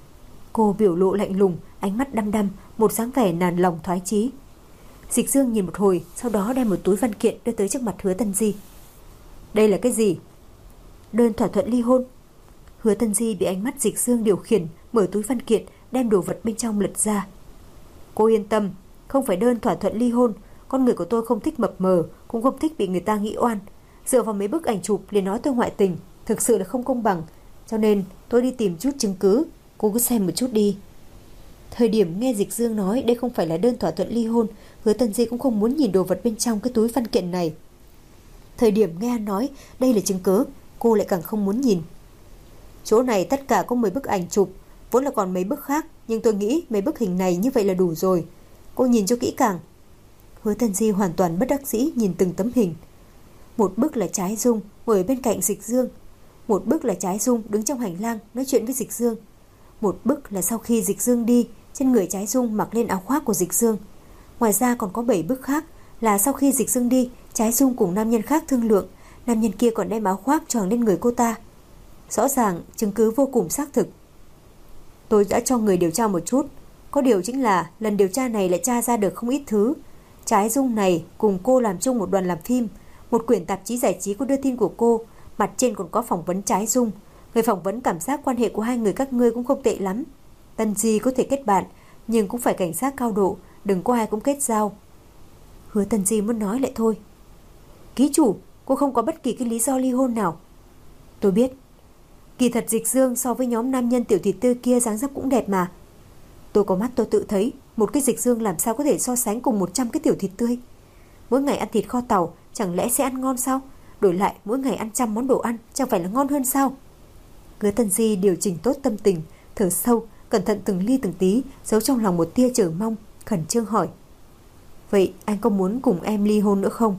Cô biểu lộ lạnh lùng, ánh mắt đăm đăm, một dáng vẻ nản lòng thoái chí. Dịch Dương nhìn một hồi, sau đó đem một túi văn kiện đưa tới trước mặt Hứa Tân Di. Đây là cái gì? Đơn thỏa thuận ly hôn. Hứa Tân Di bị ánh mắt Dịch Dương điều khiển, mở túi văn kiện, đem đồ vật bên trong lật ra. Cô yên tâm, không phải đơn thỏa thuận ly hôn. Con người của tôi không thích mập mờ, cũng không thích bị người ta nghĩ oan. Dựa vào mấy bức ảnh chụp liền nói tôi ngoại tình, thực sự là không công bằng. Cho nên tôi đi tìm chút chứng cứ, cô cứ xem một chút đi. Thời điểm nghe Dịch Dương nói đây không phải là đơn thỏa thuận ly hôn, Hứa Tân Di cũng không muốn nhìn đồ vật bên trong cái túi văn kiện này. Thời điểm nghe anh nói đây là chứng cứ, cô lại càng không muốn nhìn. Chỗ này tất cả có 10 bức ảnh chụp, vốn là còn mấy bức khác, nhưng tôi nghĩ mấy bức hình này như vậy là đủ rồi. Cô nhìn cho kỹ càng. Hứa Tân Di hoàn toàn bất đắc dĩ nhìn từng tấm hình. Một bức là Trái Dung ngồi bên cạnh Dịch Dương, một bức là Trái Dung đứng trong hành lang nói chuyện với Dịch Dương, một bức là sau khi Dịch Dương đi, trên người Trái Dung mặc lên áo khoác của Dịch Dương. Ngoài ra còn có 7 bức khác là sau khi Dịch Dương đi, Trái Dung cùng nam nhân khác thương lượng, nam nhân kia còn đem áo khoác choàng lên người cô ta. Rõ ràng chứng cứ vô cùng xác thực. Tôi đã cho người điều tra một chút, có điều chính là lần điều tra này lại tra ra được không ít thứ. Trái Dung này cùng cô làm chung một đoàn làm phim, một quyển tạp chí giải trí có đưa tin của cô, mặt trên còn có phỏng vấn Trái Dung. Người phỏng vấn cảm giác quan hệ của hai người các ngươi cũng không tệ lắm. Tân Di có thể kết bạn, nhưng cũng phải cảnh giác cao độ, đừng có ai cũng kết giao. Hứa Tân Di muốn nói lại thôi. Ký chủ, cô không có bất kỳ cái lý do ly hôn nào. Tôi biết. Kỳ thật Dịch Dương so với nhóm nam nhân tiểu thịt tươi kia dáng dấp cũng đẹp mà. Tôi có mắt tôi tự thấy, một cái Dịch Dương làm sao có thể so sánh cùng 100 cái tiểu thịt tươi. Mỗi ngày ăn thịt kho tàu, chẳng lẽ sẽ ăn ngon sao? Đổi lại mỗi ngày ăn 100 món đồ ăn, chẳng phải là ngon hơn sao? Hứa Tân Di điều chỉnh tốt tâm tình, thở sâu, cẩn thận từng ly từng tí, giấu trong lòng một tia chờ mong, khẩn trương hỏi. Vậy anh có muốn cùng em ly hôn nữa không?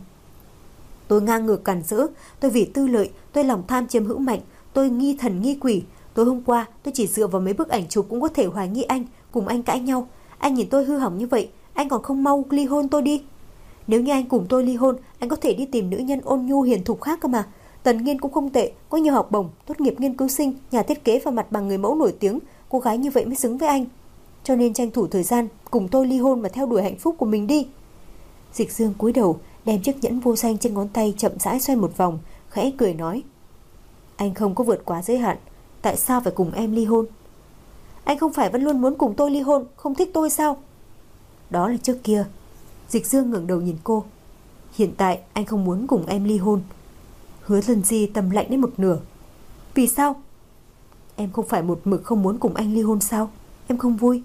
Tôi ngang ngược càn rỡ, tôi vì tư lợi, tôi lòng tham chiếm hữu mạnh, tôi nghi thần nghi quỷ. Tối hôm qua tôi chỉ dựa vào mấy bức ảnh chụp cũng có thể hoài nghi anh, cùng anh cãi nhau. Anh nhìn tôi hư hỏng như vậy, anh còn không mau ly hôn tôi đi. Nếu như anh cùng tôi ly hôn, anh có thể đi tìm nữ nhân ôn nhu hiền thục khác cơ mà. Tần Nghiên cũng không tệ, có nhiều học bổng, tốt nghiệp nghiên cứu sinh, nhà thiết kế và mặt bằng người mẫu nổi tiếng. Cô gái như vậy mới xứng với anh. Cho nên tranh thủ thời gian cùng tôi ly hôn và theo đuổi hạnh phúc của mình đi. Dịch Dương cúi đầu, đem chiếc nhẫn vô danh trên ngón tay chậm rãi xoay một vòng, khẽ cười nói. Anh không có vượt quá giới hạn, tại sao phải cùng em ly hôn? Anh không phải vẫn luôn muốn cùng tôi ly hôn, không thích tôi sao? Đó là trước kia. Dịch Dương ngẩng đầu nhìn cô. Hiện tại anh không muốn cùng em ly hôn. Hứa Tân Di tâm lạnh đến một nửa. Vì sao? Em không phải một mực không muốn cùng anh ly hôn sao? Em không vui?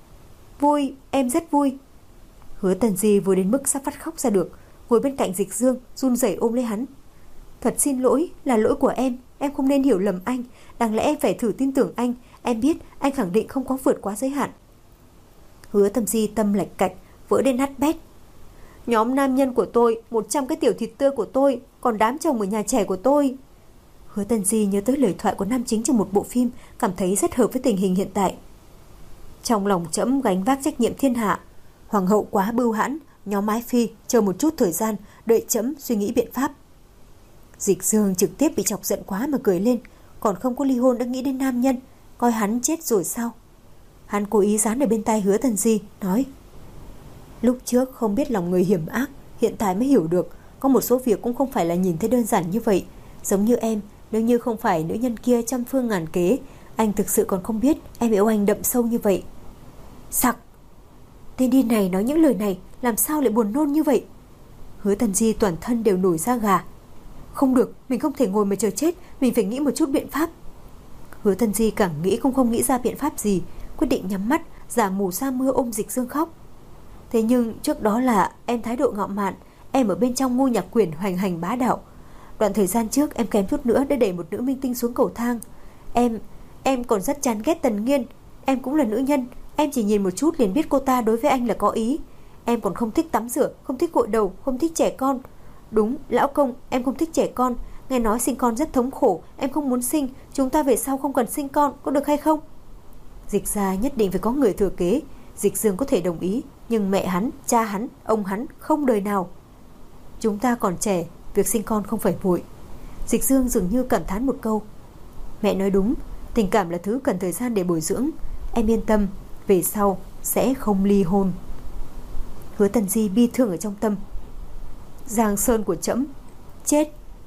Vui, em rất vui. Hứa Tân Di vui đến mức sắp phát khóc ra được, ngồi bên cạnh Dịch Dương, run rẩy ôm lấy hắn. Thật xin lỗi, là lỗi của em không nên hiểu lầm anh. Đáng lẽ em phải thử tin tưởng anh. Em biết anh khẳng định không có vượt quá giới hạn. Hứa Tân Di tâm lạch cạch, vỡ đến nát bét. Nhóm nam nhân của tôi, 100 cái tiểu thịt tươi của tôi, còn đám chồng ở nhà trẻ của tôi. Hứa Tân Di nhớ tới lời thoại của nam chính trong một bộ phim, cảm thấy rất hợp với tình hình hiện tại. Trong lòng trẫm gánh vác trách nhiệm thiên hạ. Hoàng hậu quá bưu hãn, nhóm Ái Phi chờ một chút thời gian, đợi trẫm suy nghĩ biện pháp. Dịch Dương trực tiếp bị chọc giận quá mà cười lên, còn không có ly hôn đã nghĩ đến nam nhân, coi hắn chết rồi sao? Hắn cố ý dán ở bên tai Hứa Tân Di, nói. Lúc trước không biết lòng người hiểm ác, hiện tại mới hiểu được, có một số việc cũng không phải là nhìn thấy đơn giản như vậy. Giống như em, nếu như không phải nữ nhân kia trăm phương ngàn kế, anh thực sự còn không biết em yêu anh đậm sâu như vậy. Sặc! Tên điên này nói những lời này, làm sao lại buồn nôn như vậy? Hứa Tân Di toàn thân đều nổi da gà. Không được, mình không thể ngồi mà chờ chết, mình phải nghĩ một chút biện pháp. Hứa Tân Di càng nghĩ cũng không nghĩ ra biện pháp gì, quyết định nhắm mắt, giả mù sa mưa ôm Dịch Dương khóc. Thế nhưng trước đó là em thái độ ngạo mạn, em ở bên trong ngôi nhạc quyền hoành hành bá đạo. Đoạn thời gian trước em kém chút nữa để đẩy một nữ minh tinh xuống cầu thang. Em còn rất chán ghét Tần Nghiên. Em cũng là nữ nhân, em chỉ nhìn một chút liền biết cô ta đối với anh là có ý. Em còn không thích tắm rửa, không thích gội đầu, không thích trẻ con. Đúng, lão công, em không thích trẻ con. Nghe nói sinh con rất thống khổ, em không muốn sinh. Chúng ta về sau không cần sinh con, có được hay không? Dịch gia nhất định phải có người thừa kế. Dịch Dương có thể đồng ý, nhưng mẹ hắn, cha hắn, ông hắn không đời nào. Chúng ta còn trẻ, việc sinh con không phải vội. Dịch Dương dường như cảm thán một câu. Mẹ nói đúng, tình cảm là thứ cần thời gian để bồi dưỡng. Em yên tâm, về sau sẽ không ly hôn. Hứa Tần Di bi thương ở trong tâm. Giang Sơn của trẫm chết.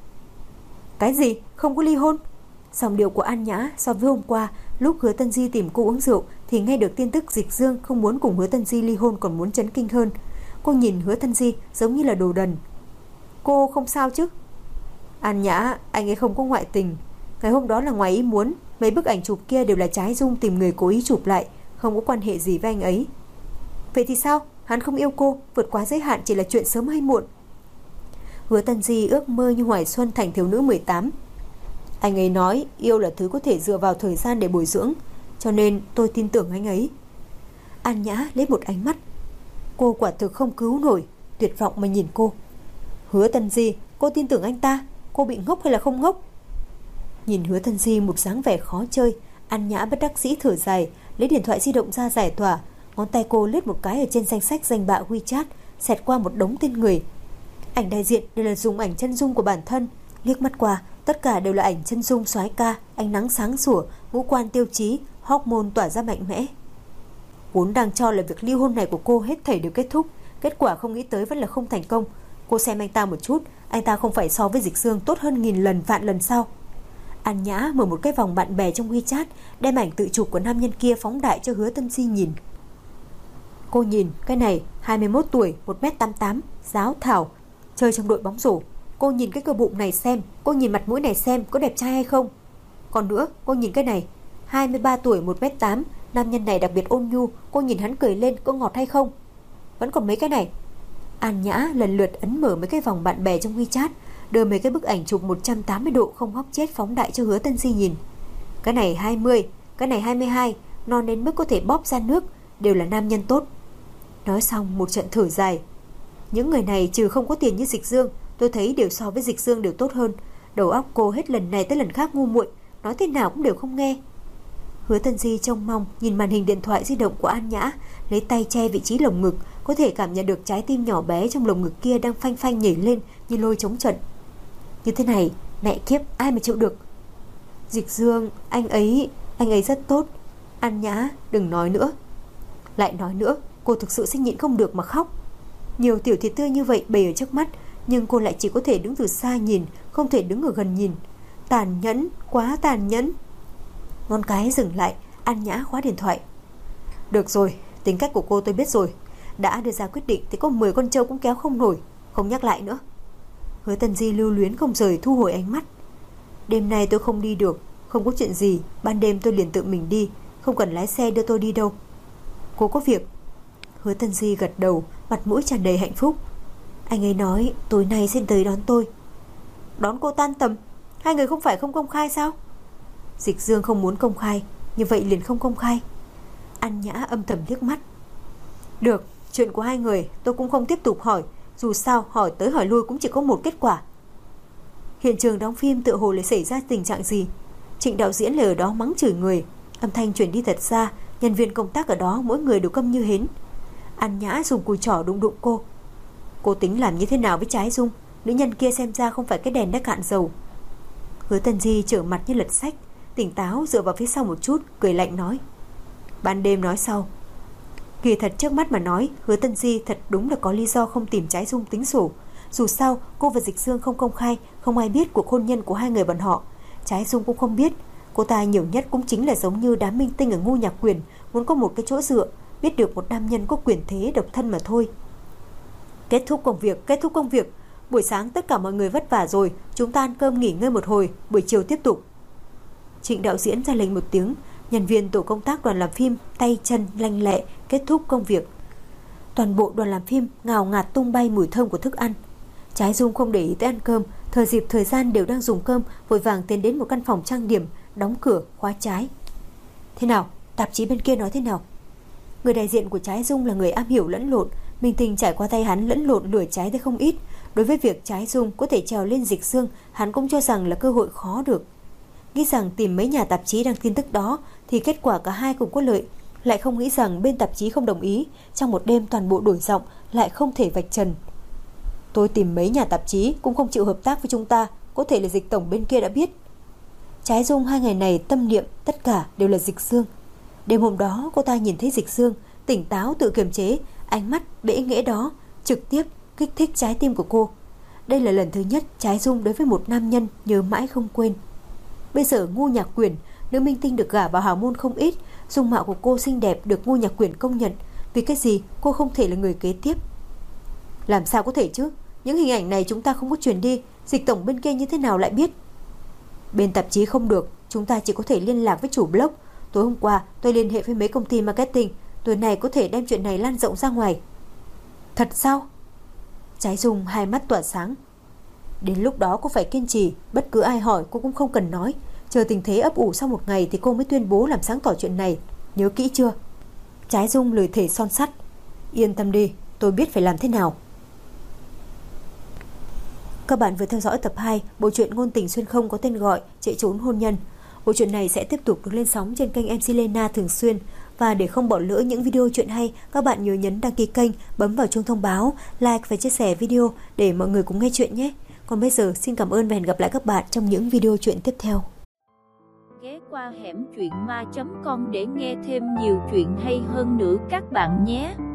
Cái gì? Không có ly hôn? Dòng điệu của An Nhã so với hôm qua, lúc Hứa Tần Di tìm cô uống rượu thì nghe được tin tức Dịch Dương không muốn cùng Hứa Tần Di ly hôn còn muốn chấn kinh hơn. Cô nhìn Hứa Tần Di giống như là đồ đần. Cô không sao chứ? An Nhã, anh ấy không có ngoại tình. Ngày hôm đó là ngoài ý muốn. Mấy bức ảnh chụp kia đều là Trái Dung tìm người cố ý chụp lại, không có quan hệ gì với anh ấy. Vậy thì sao? Hắn không yêu cô, vượt quá giới hạn chỉ là chuyện sớm hay muộn. Hứa Tần Di ước mơ như Hoài Xuân thành thiếu nữ 18. Anh ấy nói yêu là thứ có thể dựa vào thời gian để bồi dưỡng, cho nên tôi tin tưởng anh ấy. An Nhã lấy một ánh mắt. Cô quả thực không cứu nổi, tuyệt vọng mà nhìn cô. Hứa Tần Di, cô tin tưởng anh ta? Cô bị ngốc hay là không ngốc? Nhìn Hứa Tần Di một dáng vẻ khó chơi, An Nhã bất đắc dĩ thở dài, lấy điện thoại di động ra giải tỏa. Ngón tay cô lướt một cái ở trên danh sách danh bạ WeChat, xẹt qua một đống tên người. Ảnh đại diện đều là dùng ảnh chân dung của bản thân. Liếc mắt qua, tất cả đều là ảnh chân dung soái ca, ánh nắng sáng sủa, ngũ quan tiêu chí, hormone tỏa ra mạnh mẽ. Vốn đang cho là việc ly hôn này của cô hết thảy đều kết thúc, kết quả không nghĩ tới vẫn là không thành công. Cô xem anh ta một chút, anh ta không phải so với Dịch Dương tốt hơn nghìn lần vạn lần sao? An Nhã mở một cái vòng bạn bè trong WeChat, đem ảnh tự chụp của nam nhân kia phóng đại cho Hứa Tần Di nhìn. Cô nhìn, cái này 21 tuổi, 1m88, giáo thảo, chơi trong đội bóng rổ. Cô nhìn cái cơ bụng này xem, cô nhìn mặt mũi này xem có đẹp trai hay không. Còn nữa, cô nhìn cái này, 23 tuổi, 1m8, nam nhân này đặc biệt ôn nhu, cô nhìn hắn cười lên có ngọt hay không. Vẫn còn mấy cái này. An Nhã lần lượt ấn mở mấy cái vòng bạn bè trong WeChat, đưa mấy cái bức ảnh chụp 180 độ không hóc chết phóng đại cho Hứa Tần Di nhìn. Cái này 20, cái này 22, non đến mức có thể bóp ra nước, đều là nam nhân tốt. Nói xong một trận thở dài. Những người này trừ không có tiền như Dịch Dương, tôi thấy đều so với Dịch Dương đều tốt hơn. Đầu óc cô hết lần này tới lần khác ngu muội, nói thế nào cũng đều không nghe. Hứa Tần Di trông mong nhìn màn hình điện thoại di động của An Nhã, lấy tay che vị trí lồng ngực, có thể cảm nhận được trái tim nhỏ bé trong lồng ngực kia đang phanh phanh nhảy lên như lôi chống trận. Như thế này, mẹ kiếp, ai mà chịu được. Dịch Dương, anh ấy rất tốt. An Nhã, đừng nói nữa. Lại nói nữa, cô thực sự sẽ nhịn không được mà khóc. Nhiều tiểu thịt tươi như vậy bày ở trước mắt, nhưng cô lại chỉ có thể đứng từ xa nhìn, không thể đứng ở gần nhìn. Tàn nhẫn, quá tàn nhẫn. Ngón cái dừng lại, An Nhã khóa điện thoại. Được rồi, tính cách của cô tôi biết rồi. Đã đưa ra quyết định thì có 10 con trâu cũng kéo không nổi. Không nhắc lại nữa. Hứa Tần Di lưu luyến không rời thu hồi ánh mắt. Đêm nay tôi không đi được, không có chuyện gì, ban đêm tôi liền tự mình đi, không cần lái xe đưa tôi đi đâu. Cô có việc? Hứa Tần Di gật đầu, mặt mũi tràn đầy hạnh phúc. Anh ấy nói tối nay sẽ tới đón tôi. Đón cô tan tầm? Hai người không phải không công khai sao? Dịch Dương không muốn công khai, như vậy liền không công khai. An Nhã âm thầm liếc mắt. Được, chuyện của hai người tôi cũng không tiếp tục hỏi, dù sao hỏi tới hỏi lui cũng chỉ có một kết quả. Hiện trường đóng phim tựa hồ lại xảy ra tình trạng gì? Trịnh đạo diễn lại ở đó mắng chửi người, âm thanh truyền đi thật xa, nhân viên công tác ở đó mỗi người đều câm như hến. An Nhã dùng cùi trỏ đụng đụng cô. Cô tính làm như thế nào với Trái Dung? Nữ nhân kia xem ra không phải cái đèn đã cạn dầu. Hứa Tần Di trở mặt như lật sách, tỉnh táo dựa vào phía sau một chút, cười lạnh nói. Ban đêm nói sau. Kỳ thật trước mắt mà nói, Hứa Tần Di thật đúng là có lý do không tìm Trái Dung tính sổ. Dù sao cô và Dịch Dương không công khai, không ai biết cuộc hôn nhân của hai người bọn họ. Trái Dung cũng không biết. Cô ta nhiều nhất cũng chính là giống như đám minh tinh ở Ngô Nhạc Quyền, muốn có một cái chỗ dựa, biết được một nam nhân có quyền thế độc thân mà thôi. Kết thúc công việc. Buổi sáng tất cả mọi người vất vả rồi, chúng ta ăn cơm nghỉ ngơi một hồi, buổi chiều tiếp tục. Trịnh đạo diễn ra lệnh một tiếng, Nhân viên tổ công tác đoàn làm phim tay chân lanh lẹ kết thúc công việc. Toàn bộ đoàn làm phim ngào ngạt tung bay mùi thơm của thức ăn. Trái Dung không để ý tới ăn cơm, thời dịp thời gian đều đang dùng cơm, vội vàng tiến đến một căn phòng trang điểm, đóng cửa khóa trái. Thế nào, tạp chí bên kia nói thế nào? Người đại diện của Trái Dung là người am hiểu lẫn lộn, Minh Tinh trải qua tay hắn lẫn lộn lửa trái tới không ít. Đối với việc Trái Dung có thể trèo lên Dịch Dương, hắn cũng cho rằng là cơ hội khó được. Nghĩ rằng tìm mấy nhà tạp chí đăng tin tức đó thì kết quả cả hai cùng có lợi, lại không nghĩ rằng bên tạp chí không đồng ý, trong một đêm toàn bộ đổi giọng, lại không thể vạch trần. Tôi tìm mấy nhà tạp chí cũng không chịu hợp tác với chúng ta, có thể là Dịch tổng bên kia đã biết. Trái Dung 2 ngày này tâm niệm tất cả đều là Dịch Dương. Đêm hôm đó cô ta nhìn thấy Dịch Dương tỉnh táo tự kiềm chế, ánh mắt bẽ nghễ đó trực tiếp kích thích trái tim của cô. Đây là lần thứ nhất Trái Dung đối với một nam nhân nhớ mãi không quên. Bây giờ Ngô Nhạc Quyển, nữ minh tinh được gả vào hào môn không ít, dung mạo của cô xinh đẹp được Ngô Nhạc Quyển công nhận, vì cái gì cô không thể là người kế tiếp? Làm sao có thể chứ? Những hình ảnh này chúng ta không có truyền đi, Dịch tổng bên kia như thế nào lại biết? Bên tạp chí không được, chúng ta chỉ có thể liên lạc với chủ blog. Tối hôm qua tôi liên hệ với mấy công ty marketing, tuần này có thể đem chuyện này lan rộng ra ngoài. Thật sao? Trái Dung hai mắt tỏa sáng. Đến lúc đó cô phải kiên trì, bất cứ ai hỏi cô cũng không cần nói, chờ tình thế ấp ủ sau một ngày thì cô mới tuyên bố làm sáng tỏ chuyện này, nhớ kỹ chưa? Trái Dung lời thề son sắt. Yên tâm đi, tôi biết phải làm thế nào. Các bạn vừa theo dõi tập 2 bộ truyện ngôn tình xuyên không có tên gọi Chạy trốn hôn nhân. Bộ truyện này sẽ tiếp tục được lên sóng trên kênh MC Lena thường xuyên. Và để không bỏ lỡ những video truyện hay, các bạn nhớ nhấn đăng ký kênh, bấm vào chuông thông báo, like và chia sẻ video để mọi người cùng nghe chuyện nhé. Còn bây giờ xin cảm ơn và hẹn gặp lại các bạn trong những video truyện tiếp theo. Ghé qua hẻm truyện ma.com để nghe thêm nhiều chuyện hay hơn nữa các bạn nhé.